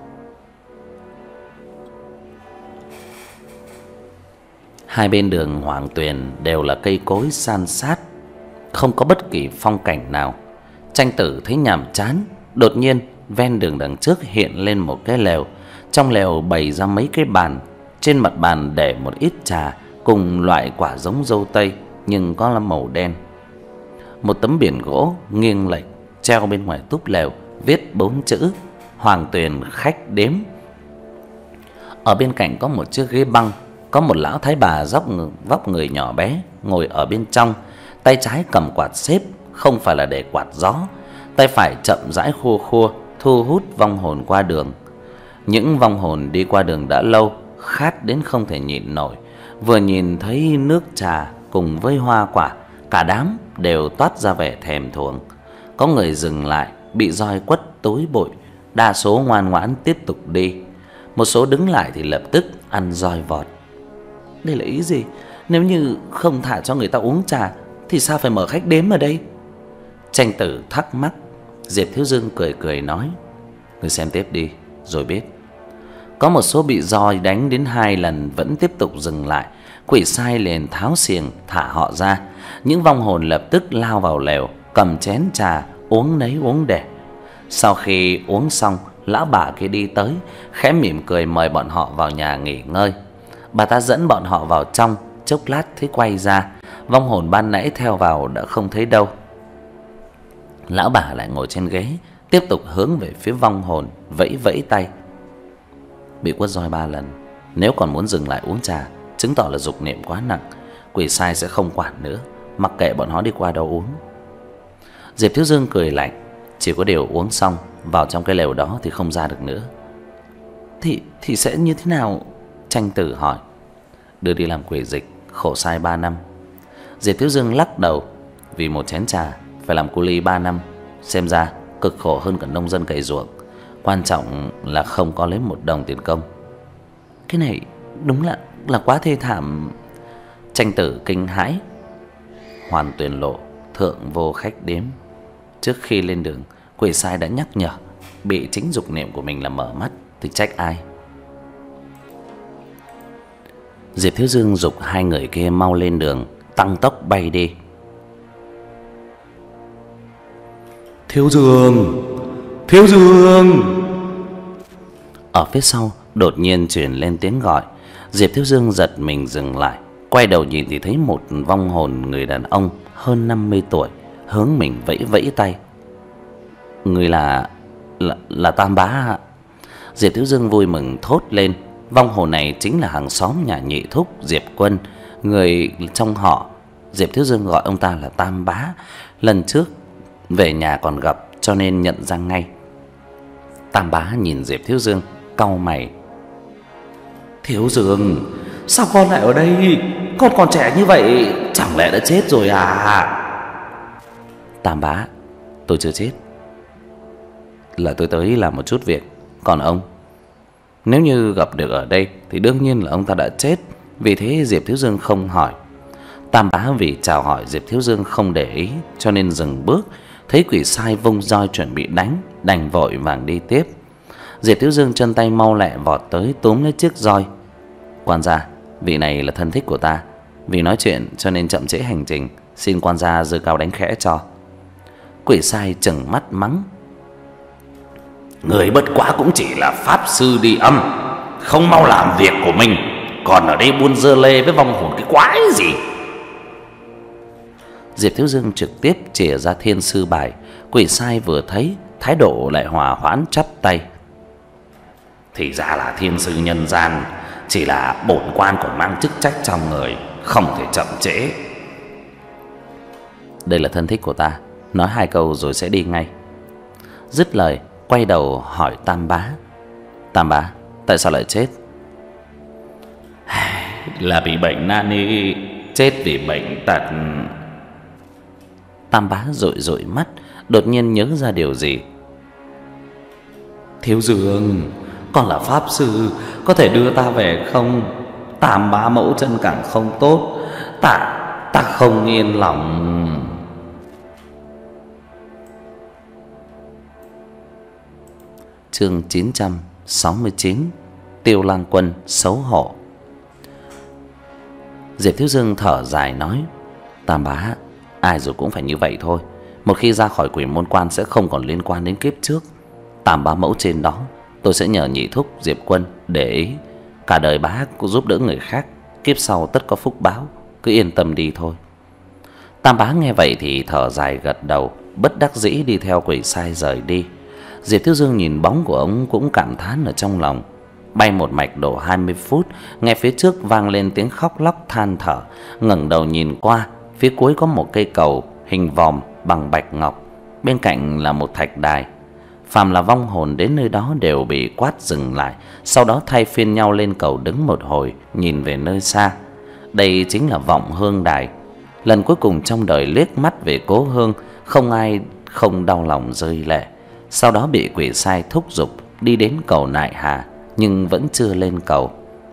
Hai bên đường Hoàng Tuyền đều là cây cối san sát, không có bất kỳ phong cảnh nào. Tranh Tử thấy nhàm chán, đột nhiên ven đường đằng trước hiện lên một cái lều. Trong lều bày ra mấy cái bàn, trên mặt bàn để một ít trà cùng loại quả giống dâu tây nhưng có là màu đen. Một tấm biển gỗ nghiêng lệch treo bên ngoài túp lều, viết bốn chữ: Hoàng Tuyền khách đếm. Ở bên cạnh có một chiếc ghế băng, có một lão thái bà dốc vóc người nhỏ bé ngồi ở bên trong, tay trái cầm quạt xếp, không phải là để quạt gió, tay phải chậm rãi khua khua thu hút vong hồn qua đường. Những vong hồn đi qua đường đã lâu, khát đến không thể nhịn nổi, vừa nhìn thấy nước trà cùng với hoa quả, cả đám đều toát ra vẻ thèm thuồng. Có người dừng lại, bị roi quất tối bội, đa số ngoan ngoãn tiếp tục đi. Một số đứng lại thì lập tức ăn roi vọt. Đây là ý gì? Nếu như không thả cho người ta uống trà thì sao phải mở khách đếm ở đây? Tranh Tử thắc mắc. Diệp Thiếu Dương cười cười nói: "Ngươi xem tiếp đi rồi biết." Có một số bị roi đánh đến hai lần vẫn tiếp tục dừng lại. Quỷ sai liền tháo xiềng thả họ ra. Những vong hồn lập tức lao vào lều, cầm chén trà uống nấy uống để. Sau khi uống xong, lão bà kia đi tới, khẽ mỉm cười mời bọn họ vào nhà nghỉ ngơi. Bà ta dẫn bọn họ vào trong, chốc lát thấy quay ra, vong hồn ban nãy theo vào đã không thấy đâu. Lão bà lại ngồi trên ghế, tiếp tục hướng về phía vong hồn vẫy vẫy tay. Bị quất roi ba lần, nếu còn muốn dừng lại uống trà, chứng tỏ là dục niệm quá nặng. Quỷ sai sẽ không quản nữa, mặc kệ bọn họ đi qua đâu uống. Diệp Thiếu Dương cười lạnh, chỉ có điều uống xong vào trong cái lều đó thì không ra được nữa. Thì thì sẽ như thế nào? Tranh Tử hỏi. Đưa đi làm quỷ dịch, khổ sai ba năm. Diệp Thiếu Dương lắc đầu. Vì một chén trà phải làm cu ly ba năm, xem ra cực khổ hơn cả nông dân cày ruộng. Quan trọng là không có lấy một đồng tiền công. Cái này đúng là là quá thê thảm. Tranh Tử kinh hãi. Hoàn Tuyền lộ, thượng vô khách điếm. Trước khi lên đường, quỷ sai đã nhắc nhở, bị chính dục niệm của mình làm mở mắt thì trách ai. Diệp Thiếu Dương giục hai người kia mau lên đường, tăng tốc bay đi. Thiếu Dương, Thiếu Dương. Ở phía sau đột nhiên truyền lên tiếng gọi. Diệp Thiếu Dương giật mình dừng lại, quay đầu nhìn thì thấy một vong hồn người đàn ông hơn năm mươi tuổi hướng mình vẫy vẫy tay. Người là là là Tam Bá ạ. Diệp Thiếu Dương vui mừng thốt lên. Vong hồn này chính là hàng xóm nhà Nhị thúc Diệp Quân, người trong họ. Diệp Thiếu Dương gọi ông ta là Tam Bá. Lần trước về nhà còn gặp cho nên nhận ra ngay. Tam Bá nhìn Diệp Thiếu Dương cau mày. Thiếu Dương, sao con lại ở đây? Con còn trẻ như vậy, chẳng lẽ đã chết rồi à? Tam Bá, tôi chưa chết, là tôi tới làm một chút việc. Còn ông, nếu như gặp được ở đây thì đương nhiên là ông ta đã chết. Vì thế Diệp Thiếu Dương không hỏi. Tam Bá vì chào hỏi Diệp Thiếu Dương không để ý cho nên dừng bước. Thấy quỷ sai vung roi chuẩn bị đánh, đành vội vàng đi tiếp. Diệp Thiếu Dương chân tay mau lẹ vọt tới túm lấy chiếc roi. Quan gia, vị này là thân thích của ta, vì nói chuyện cho nên chậm trễ hành trình, xin quan gia giơ cao đánh khẽ cho. Quỷ sai trừng mắt mắng. Người bất quá cũng chỉ là pháp sư đi âm, không mau làm việc của mình, còn ở đây buôn dơ lê với vong hồn cái quái gì? Diệp Thiếu Dương trực tiếp chìa ra thiên sư bài. Quỷ sai vừa thấy, thái độ lại hòa hoãn chắp tay. Thì ra là thiên sư nhân gian, chỉ là bổn quan còn mang chức trách trong người, không thể chậm trễ. Đây là thân thích của ta, nói hai câu rồi sẽ đi ngay. Dứt lời quay đầu hỏi Tam Bá. Tam Bá, tại sao lại chết? Là bị bệnh nan y, chết vì bệnh tật. Tam Bá dụi dụi mắt, đột nhiên nhớ ra điều gì. Thiếu Dương, con là pháp sư, có thể đưa ta về không? Tam Bá mẫu chân càng không tốt, ta ta không yên lòng. Chương chín trăm sáu mươi chín. Tiêu Lang Quân xấu hổ. Diệp Thiếu Dương thở dài nói. Tam Bá, ai rồi cũng phải như vậy thôi. Một khi ra khỏi Quỷ Môn Quan sẽ không còn liên quan đến kiếp trước. Tam Bá mẫu trên đó tôi sẽ nhờ Nhị thúc Diệp Quân để ý. Cả đời bá cũng giúp đỡ người khác, kiếp sau tất có phúc báo, cứ yên tâm đi thôi. Tam Bá nghe vậy thì thở dài gật đầu, bất đắc dĩ đi theo quỷ sai rời đi. Diệp Thiếu Dương nhìn bóng của ông cũng cảm thán ở trong lòng. Bay một mạch độ hai mươi phút, nghe phía trước vang lên tiếng khóc lóc than thở. Ngẩng đầu nhìn qua, phía cuối có một cây cầu hình vòm bằng bạch ngọc, bên cạnh là một thạch đài. Phàm là vong hồn đến nơi đó đều bị quát dừng lại, sau đó thay phiên nhau lên cầu đứng một hồi, nhìn về nơi xa. Đây chính là Vọng Hương Đài. Lần cuối cùng trong đời liếc mắt về cố hương, không ai không đau lòng rơi lệ. Sau đó bị quỷ sai thúc giục đi đến cầu Nại Hà, nhưng vẫn chưa lên cầu.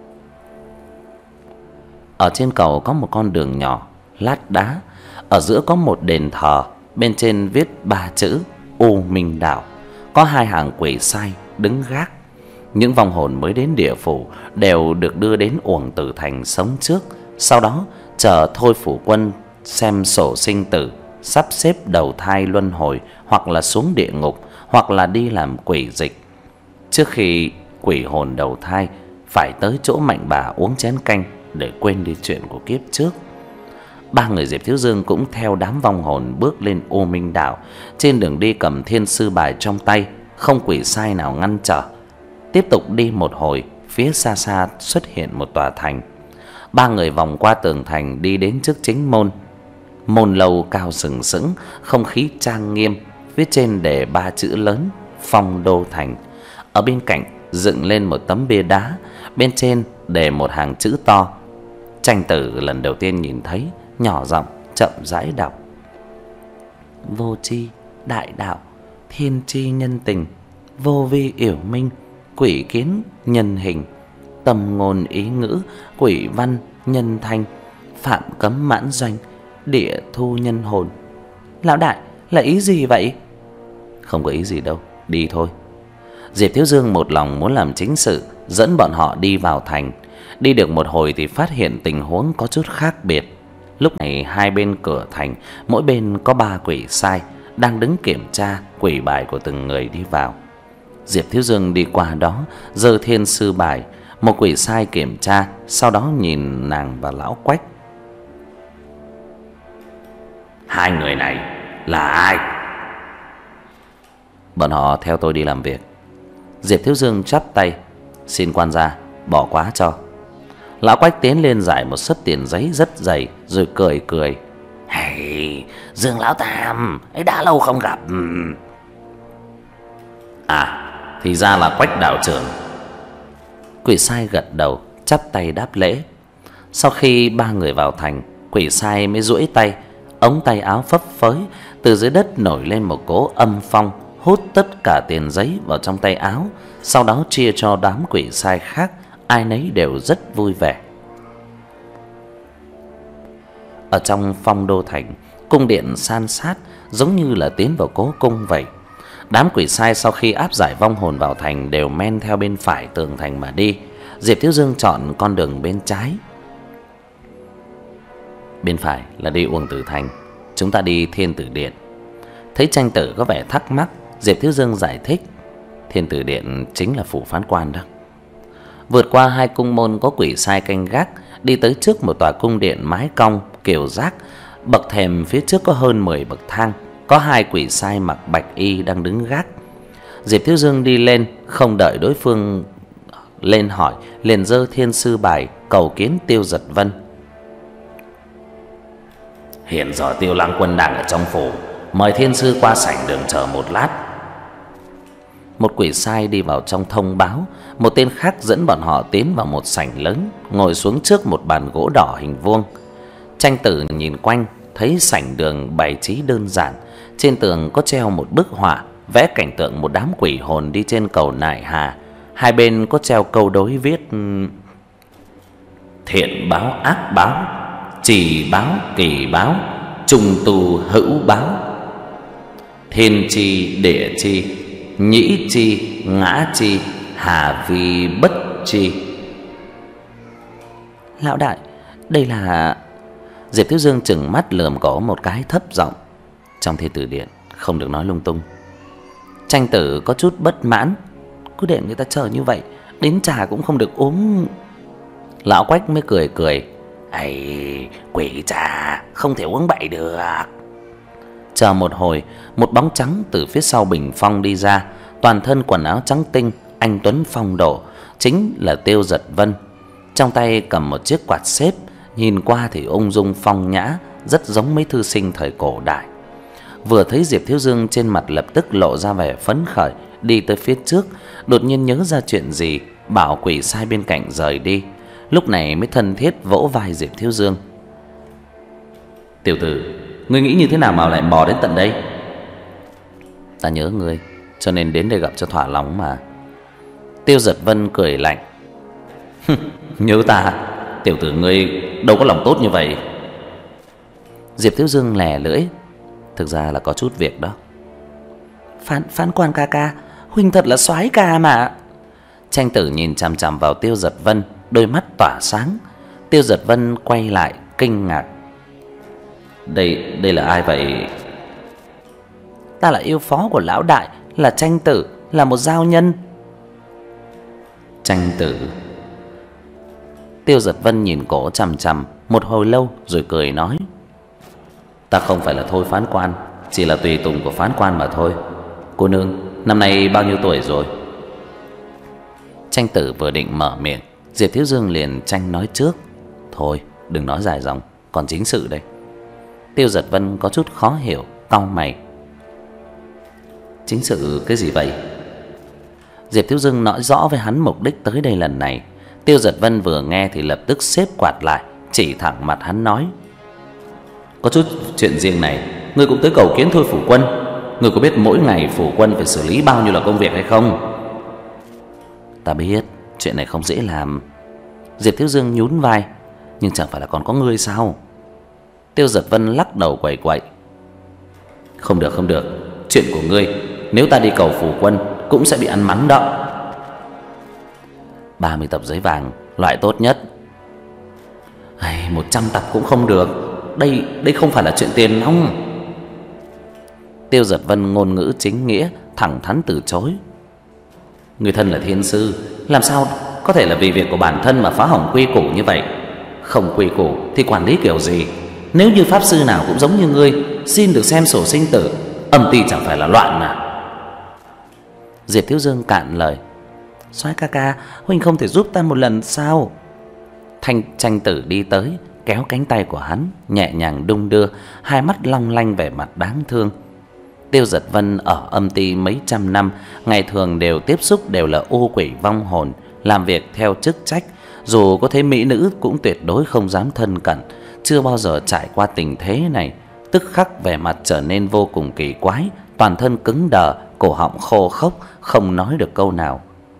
Ở trên cầu có một con đường nhỏ lát đá, ở giữa có một đền thờ, bên trên viết ba chữ U Minh Đảo có hai hàng quỷ sai đứng gác. Những vong hồn mới đến địa phủ đều được đưa đến Uổng Tử Thành sống trước, sau đó chờ Thôi Phủ Quân xem sổ sinh tử, sắp xếp đầu thai luân hồi, hoặc là xuống địa ngục, hoặc là đi làm quỷ dịch. Trước khi quỷ hồn đầu thai phải tới chỗ Mạnh Bà uống chén canh để quên đi chuyện của kiếp trước. Ba người Diệp Thiếu Dương cũng theo đám vong hồn bước lên U Minh Đảo. Trên đường đi cầm thiên sư bài trong tay, không quỷ sai nào ngăn trở. Tiếp tục đi một hồi, phía xa xa xuất hiện một tòa thành. Ba người vòng qua tường thành đi đến trước chính môn. Môn lầu cao sừng sững, không khí trang nghiêm, phía trên đề ba chữ lớn Phong Đô Thành. Ở bên cạnh dựng lên một tấm bia đá, bên trên đề một hàng chữ to. Tranh Tử lần đầu tiên nhìn thấy, nhỏ giọng chậm rãi đọc: vô tri đại đạo, thiên tri nhân tình, vô vi yểu minh, quỷ kiến nhân hình, tâm ngôn ý ngữ, quỷ văn nhân thanh, phạm cấm mãn doanh, địa thu nhân hồn. Lão đại, là ý gì vậy? Không có ý gì đâu, đi thôi. Diệp Thiếu Dương một lòng muốn làm chính sự, dẫn bọn họ đi vào thành. Đi được một hồi thì phát hiện tình huống có chút khác biệt. Lúc này hai bên cửa thành, mỗi bên có ba quỷ sai đang đứng kiểm tra quỷ bài của từng người đi vào. Diệp Thiếu Dương đi qua đó, giơ thiên sư bài. Một quỷ sai kiểm tra, sau đó nhìn nàng và lão Quách. Hai người này là ai? Bọn họ theo tôi đi làm việc. Diệp Thiếu Dương chắp tay: xin quan gia bỏ quá cho. Lão Quách tiến lên giải một xấp tiền giấy rất dày, rồi cười cười: hey, Dương lão tam, ấy đã lâu không gặp. À, thì ra là Quách đạo trưởng. Quỷ sai gật đầu, chắp tay đáp lễ. Sau khi ba người vào thành, quỷ sai mới duỗi tay, ống tay áo phấp phới, từ dưới đất nổi lên một cỗ âm phong, hút tất cả tiền giấy vào trong tay áo, sau đó chia cho đám quỷ sai khác. Ai nấy đều rất vui vẻ. Ở trong Phong Đô Thành, cung điện san sát, giống như là tiến vào cố cung vậy. Đám quỷ sai sau khi áp giải vong hồn vào thành đều men theo bên phải tường thành mà đi. Diệp Thiếu Dương chọn con đường bên trái. Bên phải là đi Uổng Tử Thành, chúng ta đi Thiên Tử Điện. Thấy Tranh Tử có vẻ thắc mắc, Diệp Thiếu Dương giải thích: Thiên Tử Điện chính là phủ phán quan đó. Vượt qua hai cung môn có quỷ sai canh gác, đi tới trước một tòa cung điện mái cong kiểu giác. Bậc thềm phía trước có hơn mười bậc thang, có hai quỷ sai mặc bạch y đang đứng gác. Diệp Thiếu Dương đi lên, không đợi đối phương lên hỏi, liền giơ thiên sư bài cầu kiến Tiêu Giật Vân. Hiện giờ Tiêu Lang Quân đang ở trong phủ, mời thiên sư qua sảnh đường chờ một lát. Một quỷ sai đi vào trong thông báo. Một tên khác dẫn bọn họ tiến vào một sảnh lớn, ngồi xuống trước một bàn gỗ đỏ hình vuông. Tranh Tử nhìn quanh, thấy sảnh đường bày trí đơn giản. Trên tường có treo một bức họa vẽ cảnh tượng một đám quỷ hồn đi trên cầu nại hà. Hai bên có treo câu đối viết: thiện báo ác báo, trì báo kỳ báo, trùng tu hữu báo, thiên chi địa chi, nhĩ chi ngã chi, hà vi bất chi. Lão đại, đây là... Diệp Thiếu Dương chừng mắt lườm cổ một cái thấp giọng: trong Thiên Tử Điện không được nói lung tung. Tranh Tử có chút bất mãn: cứ để người ta chờ như vậy, đến trà cũng không được uống. Lão Quách mới cười cười: ấy, quỷ trà không thể uống bậy được. Chờ một hồi, một bóng trắng từ phía sau bình phong đi ra, toàn thân quần áo trắng tinh, anh tuấn phong độ, chính là Tiêu Giật Vân. Trong tay cầm một chiếc quạt xếp, nhìn qua thì ung dung phong nhã, rất giống mấy thư sinh thời cổ đại. Vừa thấy Diệp Thiếu Dương, trên mặt lập tức lộ ra vẻ phấn khởi, đi tới phía trước, đột nhiên nhớ ra chuyện gì, bảo quỷ sai bên cạnh rời đi. Lúc này mới thân thiết vỗ vai Diệp Thiếu Dương: tiểu tử, ngươi nghĩ như thế nào mà lại mò đến tận đây? Ta nhớ ngươi, cho nên đến đây gặp cho thỏa lòng mà. Tiêu Giật Vân cười lạnh: nhớ ta? Tiểu tử ngươi đâu có lòng tốt như vậy. Diệp Thiếu Dương lè lưỡi: thực ra là có chút việc đó. Phán phán quan ca ca, huynh thật là soái ca mà. Tranh Tử nhìn chằm chằm vào Tiêu Giật Vân, đôi mắt tỏa sáng. Tiêu Giật Vân quay lại kinh ngạc. Đây đây là ai vậy? Ta là yêu phó của lão đại, là Tranh Tử, là một giao nhân. Tranh Tử. Tiêu Giật Vân nhìn cổ chằm chằm một hồi lâu rồi cười nói: Ta không phải là Thôi phán quan, chỉ là tùy tùng của phán quan mà thôi. Cô nương năm nay bao nhiêu tuổi rồi? Tranh Tử vừa định mở miệng, Diệp Thiếu Dương liền tranh nói trước: Thôi đừng nói dài dòng, còn chính sự đây. Tiêu Giật Vân có chút khó hiểu, cau mày. Chính sự cái gì vậy? Diệp Thiếu Dương nói rõ với hắn mục đích tới đây lần này. Tiêu Giật Vân vừa nghe thì lập tức xếp quạt lại, chỉ thẳng mặt hắn nói: Có chút chuyện riêng này, ngươi cũng tới cầu kiến Thôi phủ quân. Ngươi có biết mỗi ngày phủ quân phải xử lý bao nhiêu là công việc hay không? Ta biết, chuyện này không dễ làm. Diệp Thiếu Dương nhún vai: Nhưng chẳng phải là còn có ngươi sao? Tiêu Giật Vân lắc đầu quẩy quậy: Không được không được, chuyện của ngươi, nếu ta đi cầu phủ quân cũng sẽ bị ăn mắng đó. Ba mươi tập giấy vàng, loại tốt nhất. Ai, một trăm tập cũng không được. Đây đây không phải là chuyện tiền nong. Tiêu Giật Vân ngôn ngữ chính nghĩa, thẳng thắn từ chối. Người thân là thiên sư, làm sao có thể là vì việc của bản thân mà phá hỏng quy củ như vậy? Không quy củ thì quản lý kiểu gì? Nếu như pháp sư nào cũng giống như ngươi, xin được xem sổ sinh tử, âm ty chẳng phải là loạn à? Diệp Thiếu Dương cạn lời: Soái ca ca, huynh không thể giúp ta một lần sao? Thanh Tranh Tử đi tới, kéo cánh tay của hắn, nhẹ nhàng đung đưa, hai mắt long lanh vẻ mặt đáng thương. Tiêu Giật Vân ở âm ty mấy trăm năm, ngày thường đều tiếp xúc đều là u quỷ vong hồn, làm việc theo chức trách, dù có thấy mỹ nữ cũng tuyệt đối không dám thân cận, chưa bao giờ trải qua tình thế này. Tức khắc vẻ mặt trở nên vô cùng kỳ quái, toàn thân cứng đờ, cổ họng khô khốc, không nói được câu nào.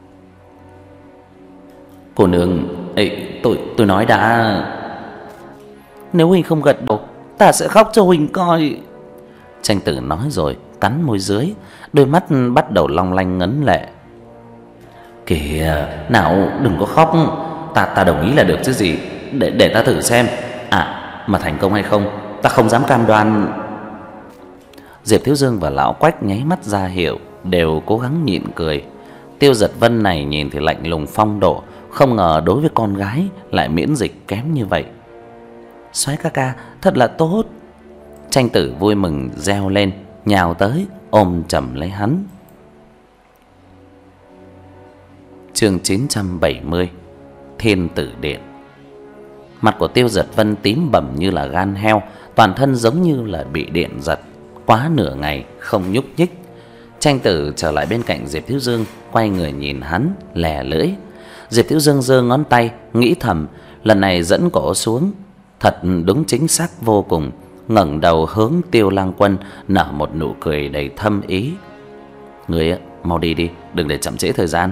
Cô nương, ấy, tôi tôi nói đã. Nếu huynh không gật đầu, ta sẽ khóc cho huynh coi. Tranh Tử nói rồi cắn môi dưới, đôi mắt bắt đầu long lanh ngấn lệ. Kìa, nào đừng có khóc, ta ta đồng ý là được chứ gì. Để để ta thử xem. À, mà thành công hay không, ta không dám cam đoan. Diệp Thiếu Dương và lão Quách nháy mắt ra hiệu, đều cố gắng nhịn cười. Tiêu Giật Vân này nhìn thì lạnh lùng phong độ, không ngờ đối với con gái lại miễn dịch kém như vậy. Soái ca ca thật là tốt. Tranh Tử vui mừng reo lên, nhào tới ôm chầm lấy hắn. Chương chín trăm bảy mươi, Thiên Tử Điện. Mặt của Tiêu Giật Vân tím bầm như là gan heo, toàn thân giống như là bị điện giật, quá nửa ngày không nhúc nhích. Tranh Tử trở lại bên cạnh Diệp Thiếu Dương, quay người nhìn hắn, lè lưỡi. Diệp Thiếu Dương giơ ngón tay, nghĩ thầm, lần này dẫn cổ xuống thật đúng chính xác vô cùng, ngẩng đầu hướng Tiêu Lang Quân nở một nụ cười đầy thâm ý. Ngươi mau đi đi, đừng để chậm trễ thời gian.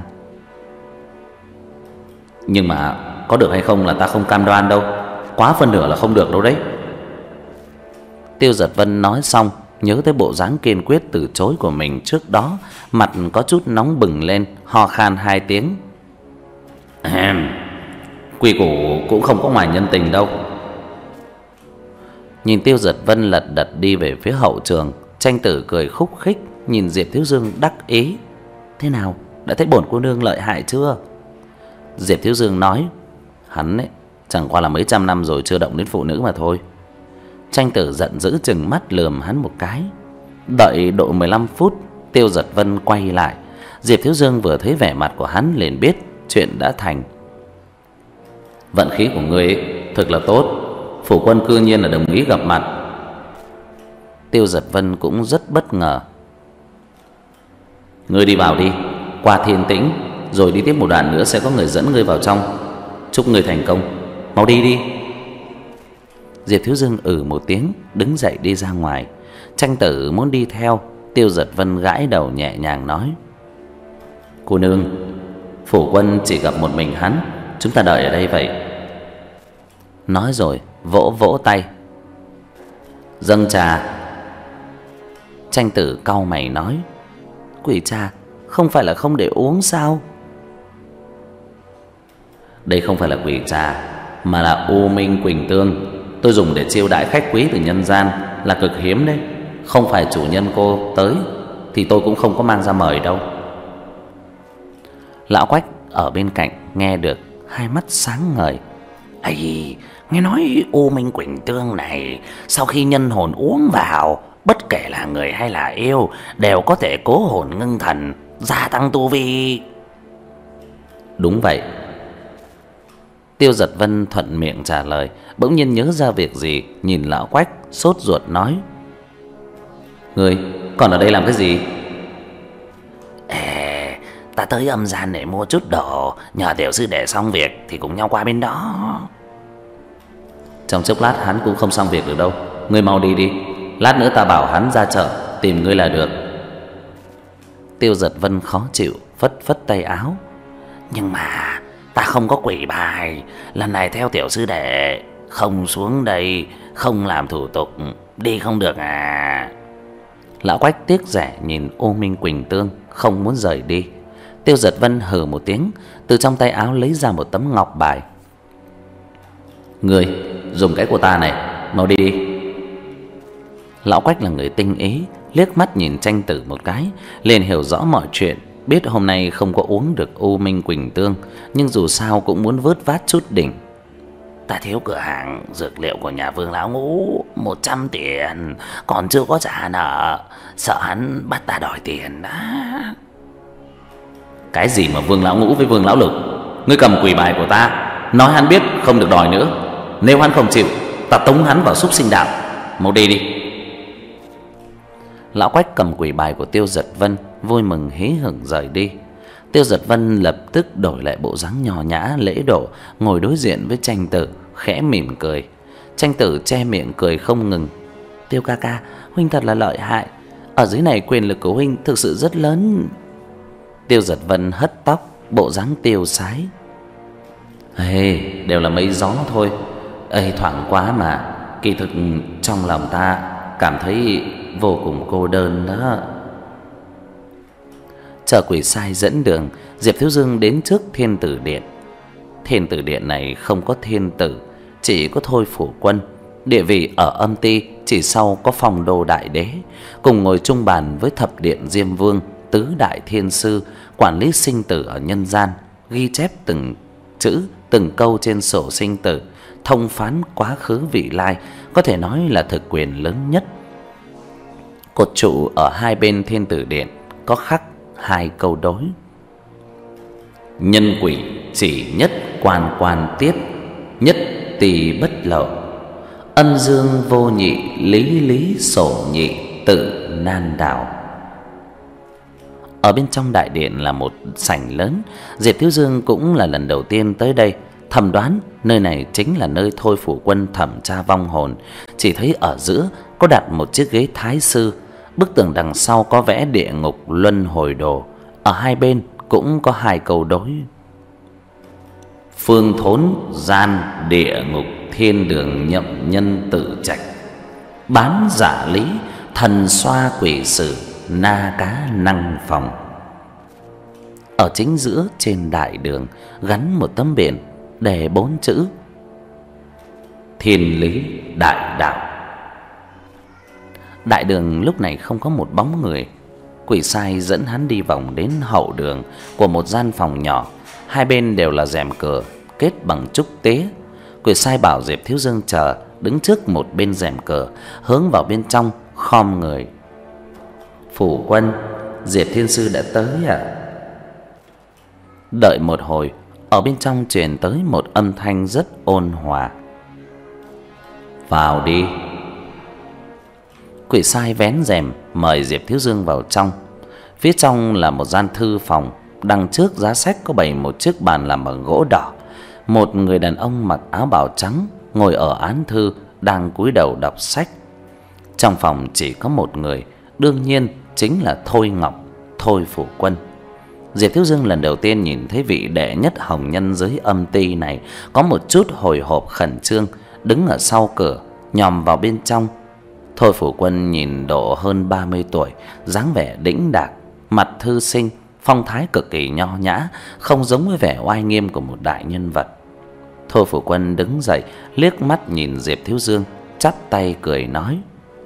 Nhưng mà có được hay không là ta không cam đoan đâu, quá phân nửa là không được đâu đấy. Tiêu Giật Vân nói xong, nhớ tới bộ dáng kiên quyết từ chối của mình trước đó, mặt có chút nóng bừng lên, ho khan hai tiếng. Quy củ cũng không có ngoài nhân tình đâu. Nhìn Tiêu Giật Vân lật đật đi về phía hậu trường, Tranh Tử cười khúc khích, nhìn Diệp Thiếu Dương đắc ý. Thế nào, đã thấy bổn cô nương lợi hại chưa? Diệp Thiếu Dương nói, hắn ấy chẳng qua là mấy trăm năm rồi chưa động đến phụ nữ mà thôi. Tranh Tử giận dữ chừng mắt lườm hắn một cái. Đợi độ mười lăm phút, Tiêu Giật Vân quay lại. Diệp Thiếu Dương vừa thấy vẻ mặt của hắn liền biết chuyện đã thành. Vận khí của ngươi ấy thực là tốt, phủ quân cư nhiên là đồng ý gặp mặt. Tiêu Giật Vân cũng rất bất ngờ. Ngươi đi vào đi, qua Thiên Tĩnh, rồi đi tiếp một đoạn nữa sẽ có người dẫn ngươi vào trong. Chúc ngươi thành công, mau đi đi. Diệp Thiếu Dương ừ một tiếng, đứng dậy đi ra ngoài. Tranh Tử muốn đi theo, Tiêu Giật Vân gãi đầu nhẹ nhàng nói, cô nương, phủ quân chỉ gặp một mình hắn, chúng ta đợi ở đây vậy. Nói rồi vỗ vỗ tay. Dâng trà. Tranh Tử cau mày nói, Quỷ trà không phải là không để uống sao? Đây không phải là quỷ trà, mà là U Minh Quỳnh Tương. Tôi dùng để chiêu đãi khách quý từ nhân gian, là cực hiếm đấy. Không phải chủ nhân cô tới thì tôi cũng không có mang ra mời đâu. Lão Quách ở bên cạnh nghe được, hai mắt sáng ngời. Ây, nghe nói U Minh Quỳnh Tương này sau khi nhân hồn uống vào, bất kể là người hay là yêu, đều có thể cố hồn ngưng thần, gia tăng tu vi. Đúng vậy. Tiêu Giật Vân thuận miệng trả lời, bỗng nhiên nhớ ra việc gì, nhìn lão Quách sốt ruột nói: Ngươi còn ở đây làm cái gì? Ê, ta tới âm gian để mua chút đồ, nhờ tiểu sư đệ xong việc thì cùng nhau qua bên đó. Trong chốc lát hắn cũng không xong việc được đâu. Ngươi mau đi đi, lát nữa ta bảo hắn ra chợ tìm ngươi là được. Tiêu Giật Vân khó chịu phất phất tay áo. Nhưng mà ta không có quỷ bài, lần này theo tiểu sư đệ không xuống đây, không làm thủ tục, đi không được à? Lão Quách tiếc rẻ nhìn U Minh Quỳnh Tương, không muốn rời đi. Tiêu Giật Vân hừ một tiếng, từ trong tay áo lấy ra một tấm ngọc bài. Ngươi dùng cái của ta này, mau đi đi. Lão Quách là người tinh ý, liếc mắt nhìn Tranh Tử một cái, liền hiểu rõ mọi chuyện, biết hôm nay không có uống được U Minh Quỳnh Tương, nhưng dù sao cũng muốn vớt vát chút đỉnh. Ta thiếu cửa hàng dược liệu của nhà Vương lão ngũ một trăm tiền, còn chưa có trả nợ, sợ hắn bắt ta đòi tiền đó. Cái gì mà Vương lão ngũ với Vương lão lục? Ngươi cầm quỷ bài của ta, nói hắn biết không được đòi nữa. Nếu hắn không chịu, ta tống hắn vào súc sinh đạo. Mau đi đi. Lão Quách cầm quỷ bài của Tiêu Giật Vân, vui mừng hí hửng rời đi. Tiêu Giật Vân lập tức đổi lại bộ dáng nho nhã lễ độ, ngồi đối diện với Tranh Tử, khẽ mỉm cười. Tranh Tử che miệng cười không ngừng. Tiêu ca ca, huynh thật là lợi hại, ở dưới này quyền lực của huynh thực sự rất lớn. Tiêu Giật Vân hất tóc, bộ dáng tiêu sái. Ê, đều là mấy gió thôi. Ê, thoảng quá mà, kỳ thực trong lòng ta cảm thấy vô cùng cô đơn đó. Chờ quỷ sai dẫn đường, Diệp Thiếu Dương đến trước Thiên Tử Điện. Thiên Tử Điện này không có thiên tử, chỉ có Thôi Phủ Quân. Địa vị ở âm ti chỉ sau có Phong Đô Đại Đế, cùng ngồi chung bàn với Thập Điện Diêm Vương, Tứ Đại Thiên Sư, quản lý sinh tử ở nhân gian, ghi chép từng chữ, từng câu trên sổ sinh tử, thông phán quá khứ vị lai, có thể nói là thực quyền lớn nhất. Cột trụ ở hai bên Thiên Tử Điện có khắc hai câu đối: nhân quỷ chỉ nhất quan quan tiết, nhất tỳ bất lộ, âm dương vô nhị, lý lý sổ nhị, tự nan đảo. Ở bên trong đại điện là một sảnh lớn. Diệp Thiếu Dương cũng là lần đầu tiên tới đây, thầm đoán nơi này chính là nơi Thôi Phủ Quân thẩm tra vong hồn. Chỉ thấy ở giữa có đặt một chiếc ghế thái sư, bức tường đằng sau có vẽ địa ngục luân hồi đồ, ở hai bên cũng có hai câu đối: phương thốn gian địa ngục, thiên đường nhậm nhân tự trạch, bán giả lý thần xoa quỷ sử, na cá năng phòng. Ở chính giữa trên đại đường gắn một tấm biển đề bốn chữ: thiên lý đại đạo. Đại đường lúc này không có một bóng người. Quỷ sai dẫn hắn đi vòng đến hậu đường của một gian phòng nhỏ, hai bên đều là rèm cửa kết bằng trúc tía. Quỷ sai bảo Diệp Thiếu Dương chờ đứng trước một bên rèm cửa, hướng vào bên trong khom người: Phủ Quân, Diệp Thiên Sư đã tới ạ. À? Đợi một hồi, ở bên trong truyền tới một âm thanh rất ôn hòa: vào đi. Quỷ sai vén rèm mời Diệp Thiếu Dương vào trong. Phía trong là một gian thư phòng, đằng trước giá sách có bày một chiếc bàn làm bằng gỗ đỏ. Một người đàn ông mặc áo bào trắng ngồi ở án thư, đang cúi đầu đọc sách. Trong phòng chỉ có một người, đương nhiên chính là Thôi Ngọc, Thôi Phủ Quân. Diệp Thiếu Dương lần đầu tiên nhìn thấy vị đệ nhất hồng nhân giới âm ti này, có một chút hồi hộp khẩn trương, đứng ở sau cửa nhòm vào bên trong. Thôi Phủ Quân nhìn độ hơn ba mươi tuổi, dáng vẻ đĩnh đạc, mặt thư sinh, phong thái cực kỳ nho nhã, không giống với vẻ oai nghiêm của một đại nhân vật. Thôi Phủ Quân đứng dậy, liếc mắt nhìn Diệp Thiếu Dương, chắp tay cười nói: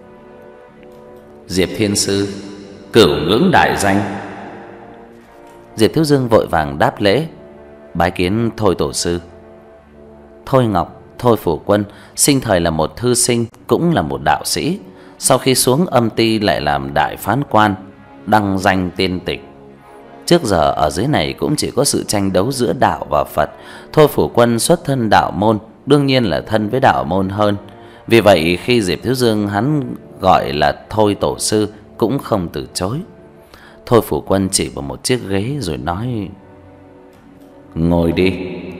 Diệp thiên sư, cửu ngưỡng đại danh. Diệp Thiếu Dương vội vàng đáp lễ: Bái kiến Thôi tổ sư. Thôi Ngọc, Thôi Phủ Quân sinh thời là một thư sinh, cũng là một đạo sĩ. Sau khi xuống âm ti lại làm đại phán quan, đăng danh tiên tịch. Trước giờ ở dưới này cũng chỉ có sự tranh đấu giữa đạo và Phật. Thôi Phủ Quân xuất thân đạo môn, đương nhiên là thân với đạo môn hơn. Vì vậy khi Diệp Thiếu Dương hắn gọi là Thôi tổ sư cũng không từ chối. Thôi Phủ Quân chỉ vào một chiếc ghế rồi nói: Ngồi đi.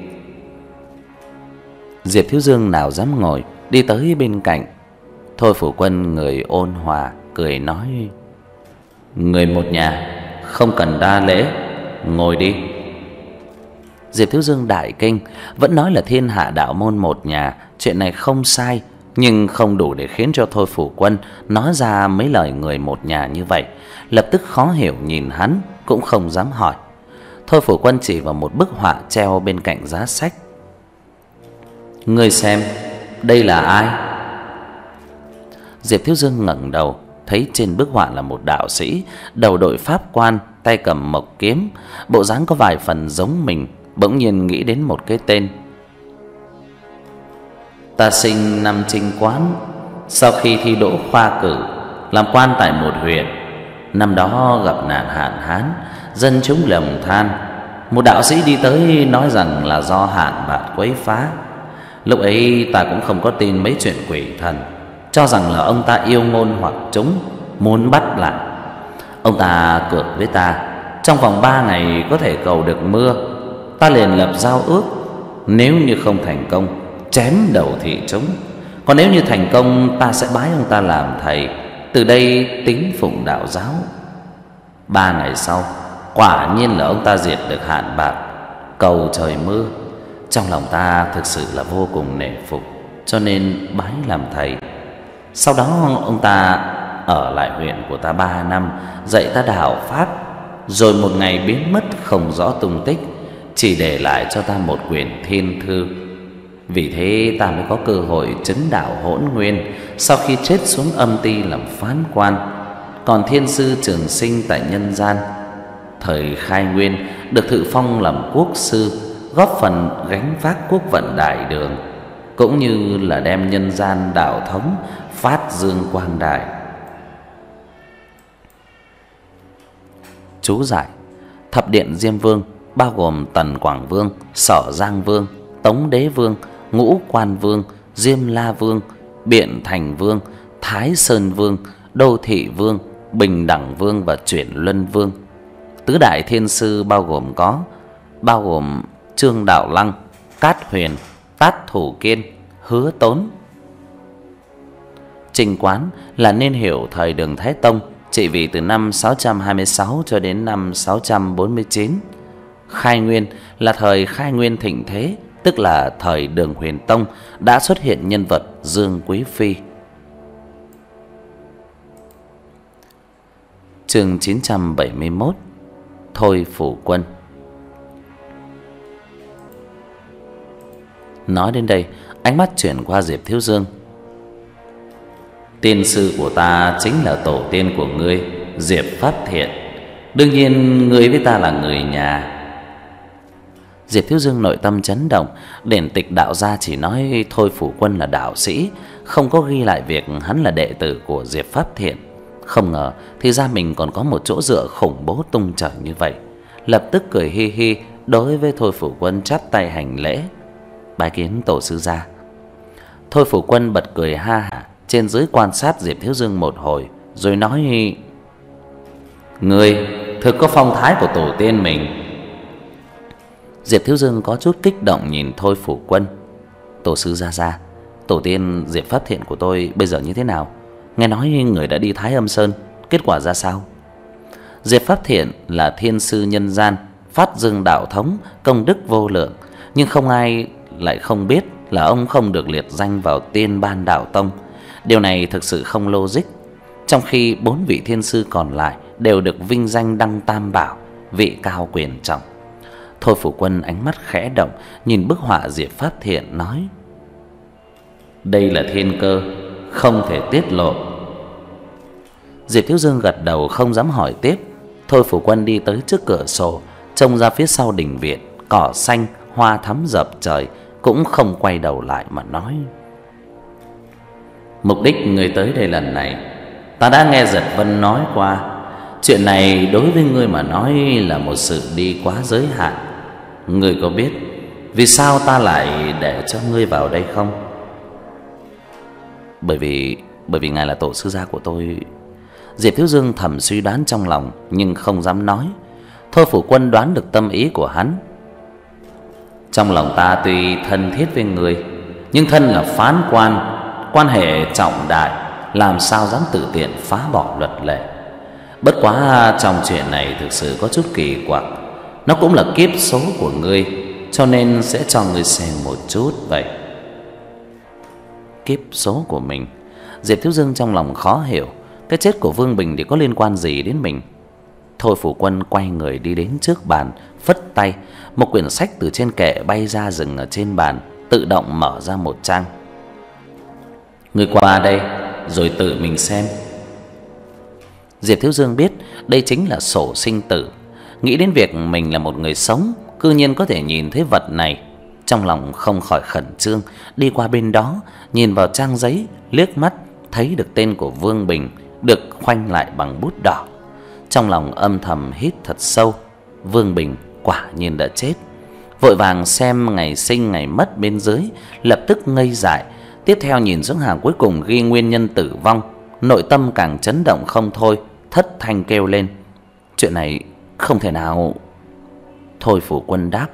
Diệp Thiếu Dương nào dám ngồi, đi tới bên cạnh. Thôi Phủ Quân người ôn hòa cười nói: Người một nhà, không cần đa lễ, ngồi đi. Diệp Thiếu Dương đại kinh, vẫn nói là thiên hạ đạo môn một nhà, chuyện này không sai, nhưng không đủ để khiến cho Thôi Phủ Quân nói ra mấy lời người một nhà như vậy. Lập tức khó hiểu nhìn hắn, cũng không dám hỏi. Thôi Phủ Quân chỉ vào một bức họa treo bên cạnh giá sách: Ngươi xem, đây là ai? Diệp Thiếu Dương ngẩng đầu, thấy trên bức họa là một đạo sĩ, đầu đội pháp quan, tay cầm mộc kiếm, bộ dáng có vài phần giống mình, bỗng nhiên nghĩ đến một cái tên. Ta sinh năm Trinh Quán, sau khi thi đỗ khoa cử, làm quan tại một huyện. Năm đó gặp nạn hạn hán, dân chúng lầm than. Một đạo sĩ đi tới nói rằng là do hạn bạc quấy phá. Lúc ấy ta cũng không có tin mấy chuyện quỷ thần, cho rằng là ông ta yêu ngôn hoặc chúng, muốn bắt lại. Ông ta cược với ta, trong vòng ba ngày có thể cầu được mưa. Ta liền lập giao ước, nếu như không thành công, chém đầu thị chúng. Còn nếu như thành công, ta sẽ bái ông ta làm thầy, từ đây tín phụng đạo giáo. Ba ngày sau, quả nhiên là ông ta diệt được hạn bạc, cầu trời mưa. Trong lòng ta thực sự là vô cùng nể phục, cho nên bái làm thầy. Sau đó ông ta ở lại huyện của ta ba năm, dạy ta đạo pháp, rồi một ngày biến mất không rõ tung tích, chỉ để lại cho ta một quyển thiên thư. Vì thế ta mới có cơ hội chứng đạo hỗn nguyên, sau khi chết xuống âm ti làm phán quan. Còn thiên sư trường sinh tại nhân gian, thời khai nguyên được thự phong làm quốc sư, góp phần gánh vác quốc vận đại đường, cũng như là đem nhân gian đạo thống phát dương quang đại. Chú giải: Thập điện Diêm Vương bao gồm Tần Quảng Vương, Sở Giang Vương, Tống Đế Vương, Ngũ Quan Vương, Diêm La Vương, Biện Thành Vương, Thái Sơn Vương, Đô Thị Vương, Bình Đẳng Vương và Chuyển Luân Vương. Tứ đại thiên sư bao gồm có bao gồm Trương Đạo Lăng, Cát Huyền, Tát Thủ Kiên, Hứa Tốn. Trinh Quán là niên hiệu thời Đường Thái Tông, trị vì từ năm sáu trăm hai mươi sáu cho đến năm sáu trăm bốn mươi chín. Khai Nguyên là thời Khai Nguyên thịnh thế, tức là thời Đường Huyền Tông, đã xuất hiện nhân vật Dương Quý Phi. Chương chín trăm bảy mươi mốt: Thôi Phủ Quân. Nói đến đây, ánh mắt chuyển qua Diệp Thiếu Dương. Tiên sư của ta chính là tổ tiên của ngươi, Diệp Pháp Thiện. Đương nhiên ngươi với ta là người nhà. Diệp Thiếu Dương nội tâm chấn động. Điển tịch đạo gia chỉ nói Thôi Phủ Quân là đạo sĩ, không có ghi lại việc hắn là đệ tử của Diệp Pháp Thiện. Không ngờ thì ra mình còn có một chỗ dựa khủng bố tung trời như vậy. Lập tức cười hi hi đối với Thôi Phủ Quân chắp tay hành lễ: Bái kiến tổ sư gia. Thôi Phủ Quân bật cười ha hả, trên dưới quan sát Diệp Thiếu Dương một hồi, rồi nói: Ngươi thực có phong thái của tổ tiên mình. Diệp Thiếu Dương có chút kích động nhìn Thôi Phủ Quân: Tổ sư gia gia, tổ tiên Diệp Pháp Thiện của tôi bây giờ như thế nào? Nghe nói người đã đi Thái Âm Sơn, kết quả ra sao? Diệp Pháp Thiện là thiên sư nhân gian, phát dương đạo thống, công đức vô lượng, nhưng không ai lại không biết là ông không được liệt danh vào tiên ban đạo tông. Điều này thực sự không logic. Trong khi bốn vị thiên sư còn lại đều được vinh danh đăng tam bảo, vị cao quyền trọng. Thôi Phủ Quân ánh mắt khẽ động, nhìn bức họa Diệp Pháp Thiện nói: đây là thiên cơ, không thể tiết lộ. Diệp Thiếu Dương gật đầu không dám hỏi tiếp. Thôi Phủ Quân đi tới trước cửa sổ, trông ra phía sau đình viện, cỏ xanh, hoa thắm dập trời, cũng không quay đầu lại mà nói: mục đích người tới đây lần này, ta đã nghe Giật Vân nói qua. Chuyện này đối với ngươi mà nói là một sự đi quá giới hạn. Ngươi có biết vì sao ta lại để cho ngươi vào đây không? Bởi vì Bởi vì ngài là tổ sư gia của tôi. Diệp Thiếu Dương thầm suy đoán trong lòng nhưng không dám nói. Thôi Phủ Quân đoán được tâm ý của hắn. Trong lòng ta tuy thân thiết với ngươi, nhưng thân là phán quan, quan hệ trọng đại, làm sao dám tự tiện phá bỏ luật lệ. Bất quá trong chuyện này thực sự có chút kỳ quặc. Nó cũng là kiếp số của ngươi, cho nên sẽ cho ngươi xem một chút vậy. Kiếp số của mình? Diệp Thiếu Dương trong lòng khó hiểu, cái chết của Vương Bình thì có liên quan gì đến mình? Thôi Phủ Quân quay người đi đến trước bàn, phất tay, một quyển sách từ trên kệ bay ra dừng ở trên bàn, tự động mở ra một trang. Ngươi qua đây rồi tự mình xem. Diệp Thiếu Dương biết đây chính là sổ sinh tử. Nghĩ đến việc mình là một người sống, cư nhiên có thể nhìn thấy vật này, trong lòng không khỏi khẩn trương, đi qua bên đó, nhìn vào trang giấy, liếc mắt thấy được tên của Vương Bình được khoanh lại bằng bút đỏ. Trong lòng âm thầm hít thật sâu, Vương Bình quả nhiên đã chết. Vội vàng xem ngày sinh ngày mất bên dưới, lập tức ngây dại. Tiếp theo nhìn xuống hàng cuối cùng ghi nguyên nhân tử vong, nội tâm càng chấn động không thôi, thất thanh kêu lên: chuyện này không thể nào. Thôi Phủ Quân đáp: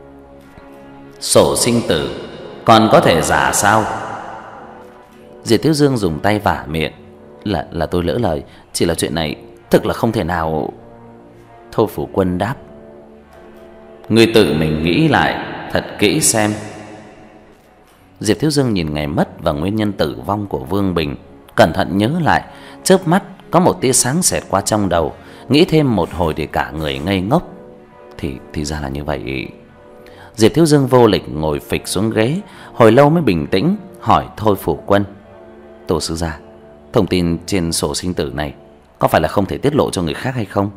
sổ sinh tử còn có thể giả sao? Diệp Thiếu Dương dùng tay vả miệng: Là là tôi lỡ lời, chỉ là chuyện này thực là không thể nào. Thôi Phủ Quân đáp: ngươi tự mình nghĩ lại thật kỹ xem. Diệp Thiếu Dương nhìn ngày mất và nguyên nhân tử vong của Vương Bình, cẩn thận nhớ lại, chớp mắt có một tia sáng xẹt qua trong đầu, nghĩ thêm một hồi thì cả người ngây ngốc. Thì thì ra là như vậy. Diệp Thiếu Dương vô lịch ngồi phịch xuống ghế, hồi lâu mới bình tĩnh hỏi Thôi Phủ Quân: tổ sư gia, thông tin trên sổ sinh tử này có phải là không thể tiết lộ cho người khác hay không?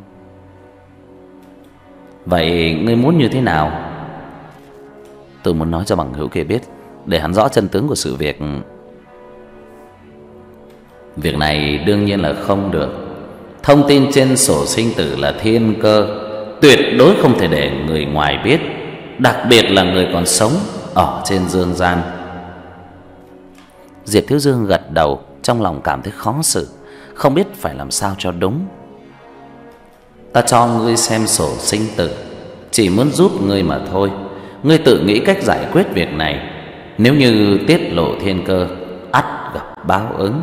Vậy ngươi muốn như thế nào? Tôi muốn nói cho bằng hữu kia biết, để hắn rõ chân tướng của sự việc. Việc này đương nhiên là không được. Thông tin trên sổ sinh tử là thiên cơ, tuyệt đối không thể để người ngoài biết, đặc biệt là người còn sống ở trên dương gian. Diệp Thiếu Dương gật đầu, trong lòng cảm thấy khó xử, không biết phải làm sao cho đúng. Ta cho ngươi xem sổ sinh tử, chỉ muốn giúp ngươi mà thôi. Ngươi tự nghĩ cách giải quyết việc này. Nếu như tiết lộ thiên cơ, ắt gặp báo ứng.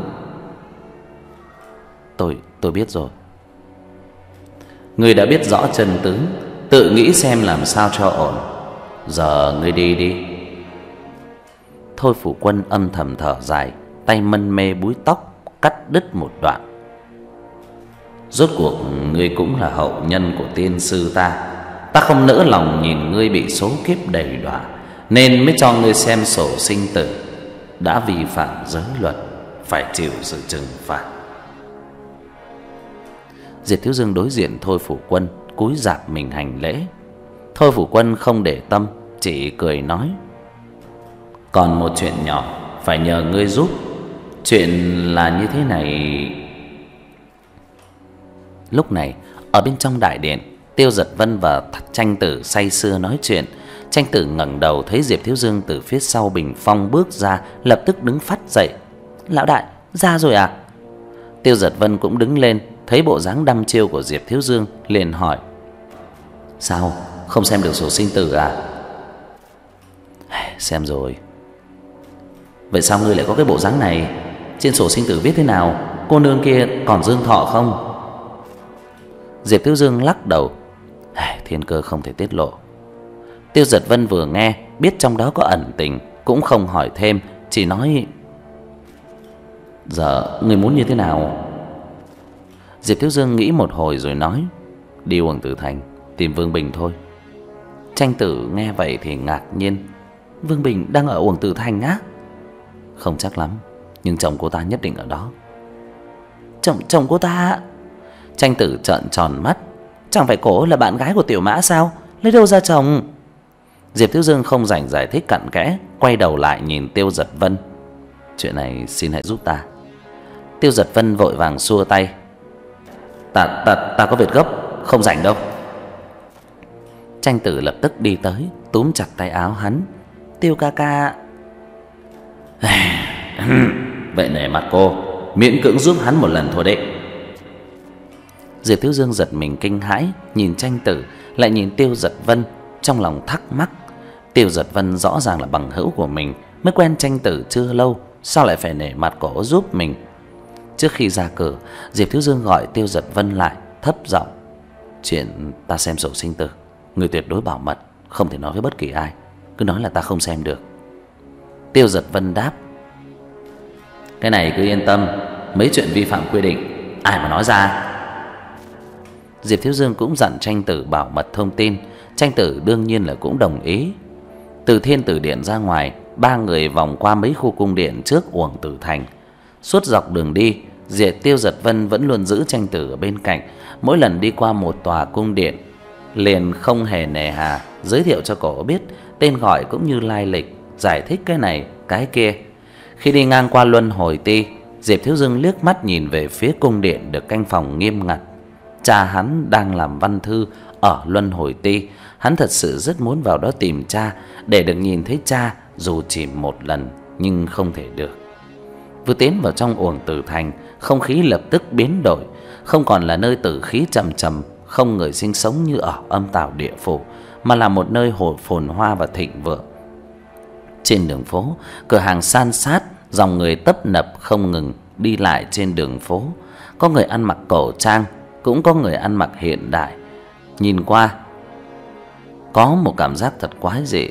Tôi tôi biết rồi. Ngươi đã biết rõ chân tướng, tự nghĩ xem làm sao cho ổn. Giờ ngươi đi đi. Thôi Phủ Quân âm thầm thở dài, tay mân mê búi tóc, cắt đứt một đoạn. Rốt cuộc ngươi cũng là hậu nhân của tiên sư ta. Ta không nỡ lòng nhìn ngươi bị số kiếp đầy đọa, nên mới cho ngươi xem sổ sinh tử. Đã vi phạm giới luật, phải chịu sự trừng phạt. Diệp Thiếu Dương đối diện Thôi Phủ Quân, cúi rạp mình hành lễ. Thôi Phủ Quân không để tâm, chỉ cười nói: còn một chuyện nhỏ phải nhờ ngươi giúp. Chuyện là như thế này. Lúc này ở bên trong đại điện, Tiêu Giật Vân và Tranh Tử say sưa nói chuyện. Tranh Tử ngẩng đầu thấy Diệp Thiếu Dương từ phía sau bình phong bước ra, lập tức đứng phắt dậy: lão đại, ra rồi à? Tiêu Giật Vân cũng đứng lên, thấy bộ dáng đăm chiêu của Diệp Thiếu Dương, liền hỏi: sao, không xem được sổ sinh tử à? Xem rồi. Vậy sao ngươi lại có cái bộ dáng này? Trên sổ sinh tử viết thế nào? Cô nương kia còn dương thọ không? Diệp Thiếu Dương lắc đầu: thiên cơ không thể tiết lộ. Tiêu Giật Vân vừa nghe biết trong đó có ẩn tình, cũng không hỏi thêm, chỉ nói: giờ ngươi muốn như thế nào? Diệp Thiếu Dương nghĩ một hồi rồi nói: "Đi Uổng Tử Thành tìm Vương Bình thôi." Tranh Tử nghe vậy thì ngạc nhiên: "Vương Bình đang ở Uổng Tử Thành á?" "Không chắc lắm, nhưng chồng cô ta nhất định ở đó." Chồng chồng cô ta? Tranh Tử trợn tròn mắt. Chẳng phải cổ là bạn gái của Tiểu Mã sao? Lấy đâu ra chồng? Diệp Thiếu Dương không rảnh giải thích cặn kẽ, quay đầu lại nhìn Tiêu Giật Vân. "Chuyện này xin hãy giúp ta." Tiêu Giật Vân vội vàng xua tay: Ta ta ta có việc gấp, không rảnh đâu." Tranh Tử lập tức đi tới, túm chặt tay áo hắn: "Tiêu ca ca." "Vậy nể mặt cô, miễn cưỡng giúp hắn một lần thôi đấy." Diệp Thiếu Dương giật mình kinh hãi, nhìn Tranh Tử lại nhìn Tiêu Giật Vân, trong lòng thắc mắc. Tiêu Giật Vân rõ ràng là bằng hữu của mình, mới quen Tranh Tử chưa lâu, sao lại phải nể mặt cổ giúp mình? Trước khi ra cửa, Diệp Thiếu Dương gọi Tiêu Giật Vân lại, thấp giọng: "Chuyện ta xem sổ sinh tử, người tuyệt đối bảo mật, không thể nói với bất kỳ ai, cứ nói là ta không xem được." Tiêu Giật Vân đáp: "Cái này cứ yên tâm, mấy chuyện vi phạm quy định ai mà nói ra." Diệp Thiếu Dương cũng dặn Tranh Tử bảo mật thông tin, Tranh Tử đương nhiên là cũng đồng ý. Từ Thiên Tử Điện ra ngoài, ba người vòng qua mấy khu cung điện trước Uổng Tử Thành. Suốt dọc đường đi, Diệp Tiêu Giật Vân vẫn luôn giữ Tranh Tử ở bên cạnh. Mỗi lần đi qua một tòa cung điện, liền không hề nề hà giới thiệu cho cổ biết tên gọi cũng như lai lịch, giải thích cái này cái kia. Khi đi ngang qua Luân Hồi Ti, Diệp Thiếu Dương liếc mắt nhìn về phía cung điện được canh phòng nghiêm ngặt. Cha hắn đang làm văn thư ở Luân Hồi Ti, hắn thật sự rất muốn vào đó tìm cha, để được nhìn thấy cha dù chỉ một lần, nhưng không thể được. Vừa tiến vào trong Uổng Tử Thành, không khí lập tức biến đổi, không còn là nơi tử khí trầm trầm, không người sinh sống như ở Âm Tào Địa Phủ, mà là một nơi hồ phồn hoa và thịnh vượng. Trên đường phố, cửa hàng san sát, dòng người tấp nập không ngừng đi lại trên đường phố. Có người ăn mặc cổ trang, cũng có người ăn mặc hiện đại. Nhìn qua có một cảm giác thật quái dị.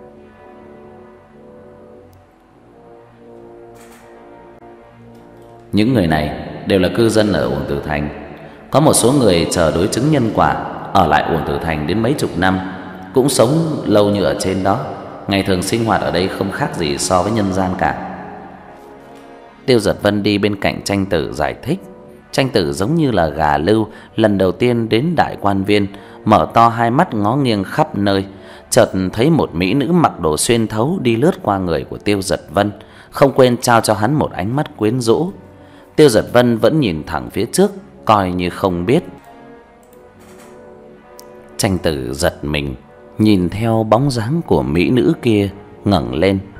Những người này đều là cư dân ở Uổng Tử Thành. Có một số người chờ đối chứng nhân quả, ở lại Uổng Tử Thành đến mấy chục năm, cũng sống lâu như ở trên đó. Ngày thường sinh hoạt ở đây không khác gì so với nhân gian cả. Tiêu Giật Vân đi bên cạnh Tranh Tử giải thích. Tranh Tử giống như là gà lưu lần đầu tiên đến Đại Quan Viên, mở to hai mắt ngó nghiêng khắp nơi, chợt thấy một mỹ nữ mặc đồ xuyên thấu đi lướt qua người của Tiêu Giật Vân, không quên trao cho hắn một ánh mắt quyến rũ. Tiêu Giật Vân vẫn nhìn thẳng phía trước, coi như không biết. Tranh Tử giật mình, nhìn theo bóng dáng của mỹ nữ kia, ngẩng lên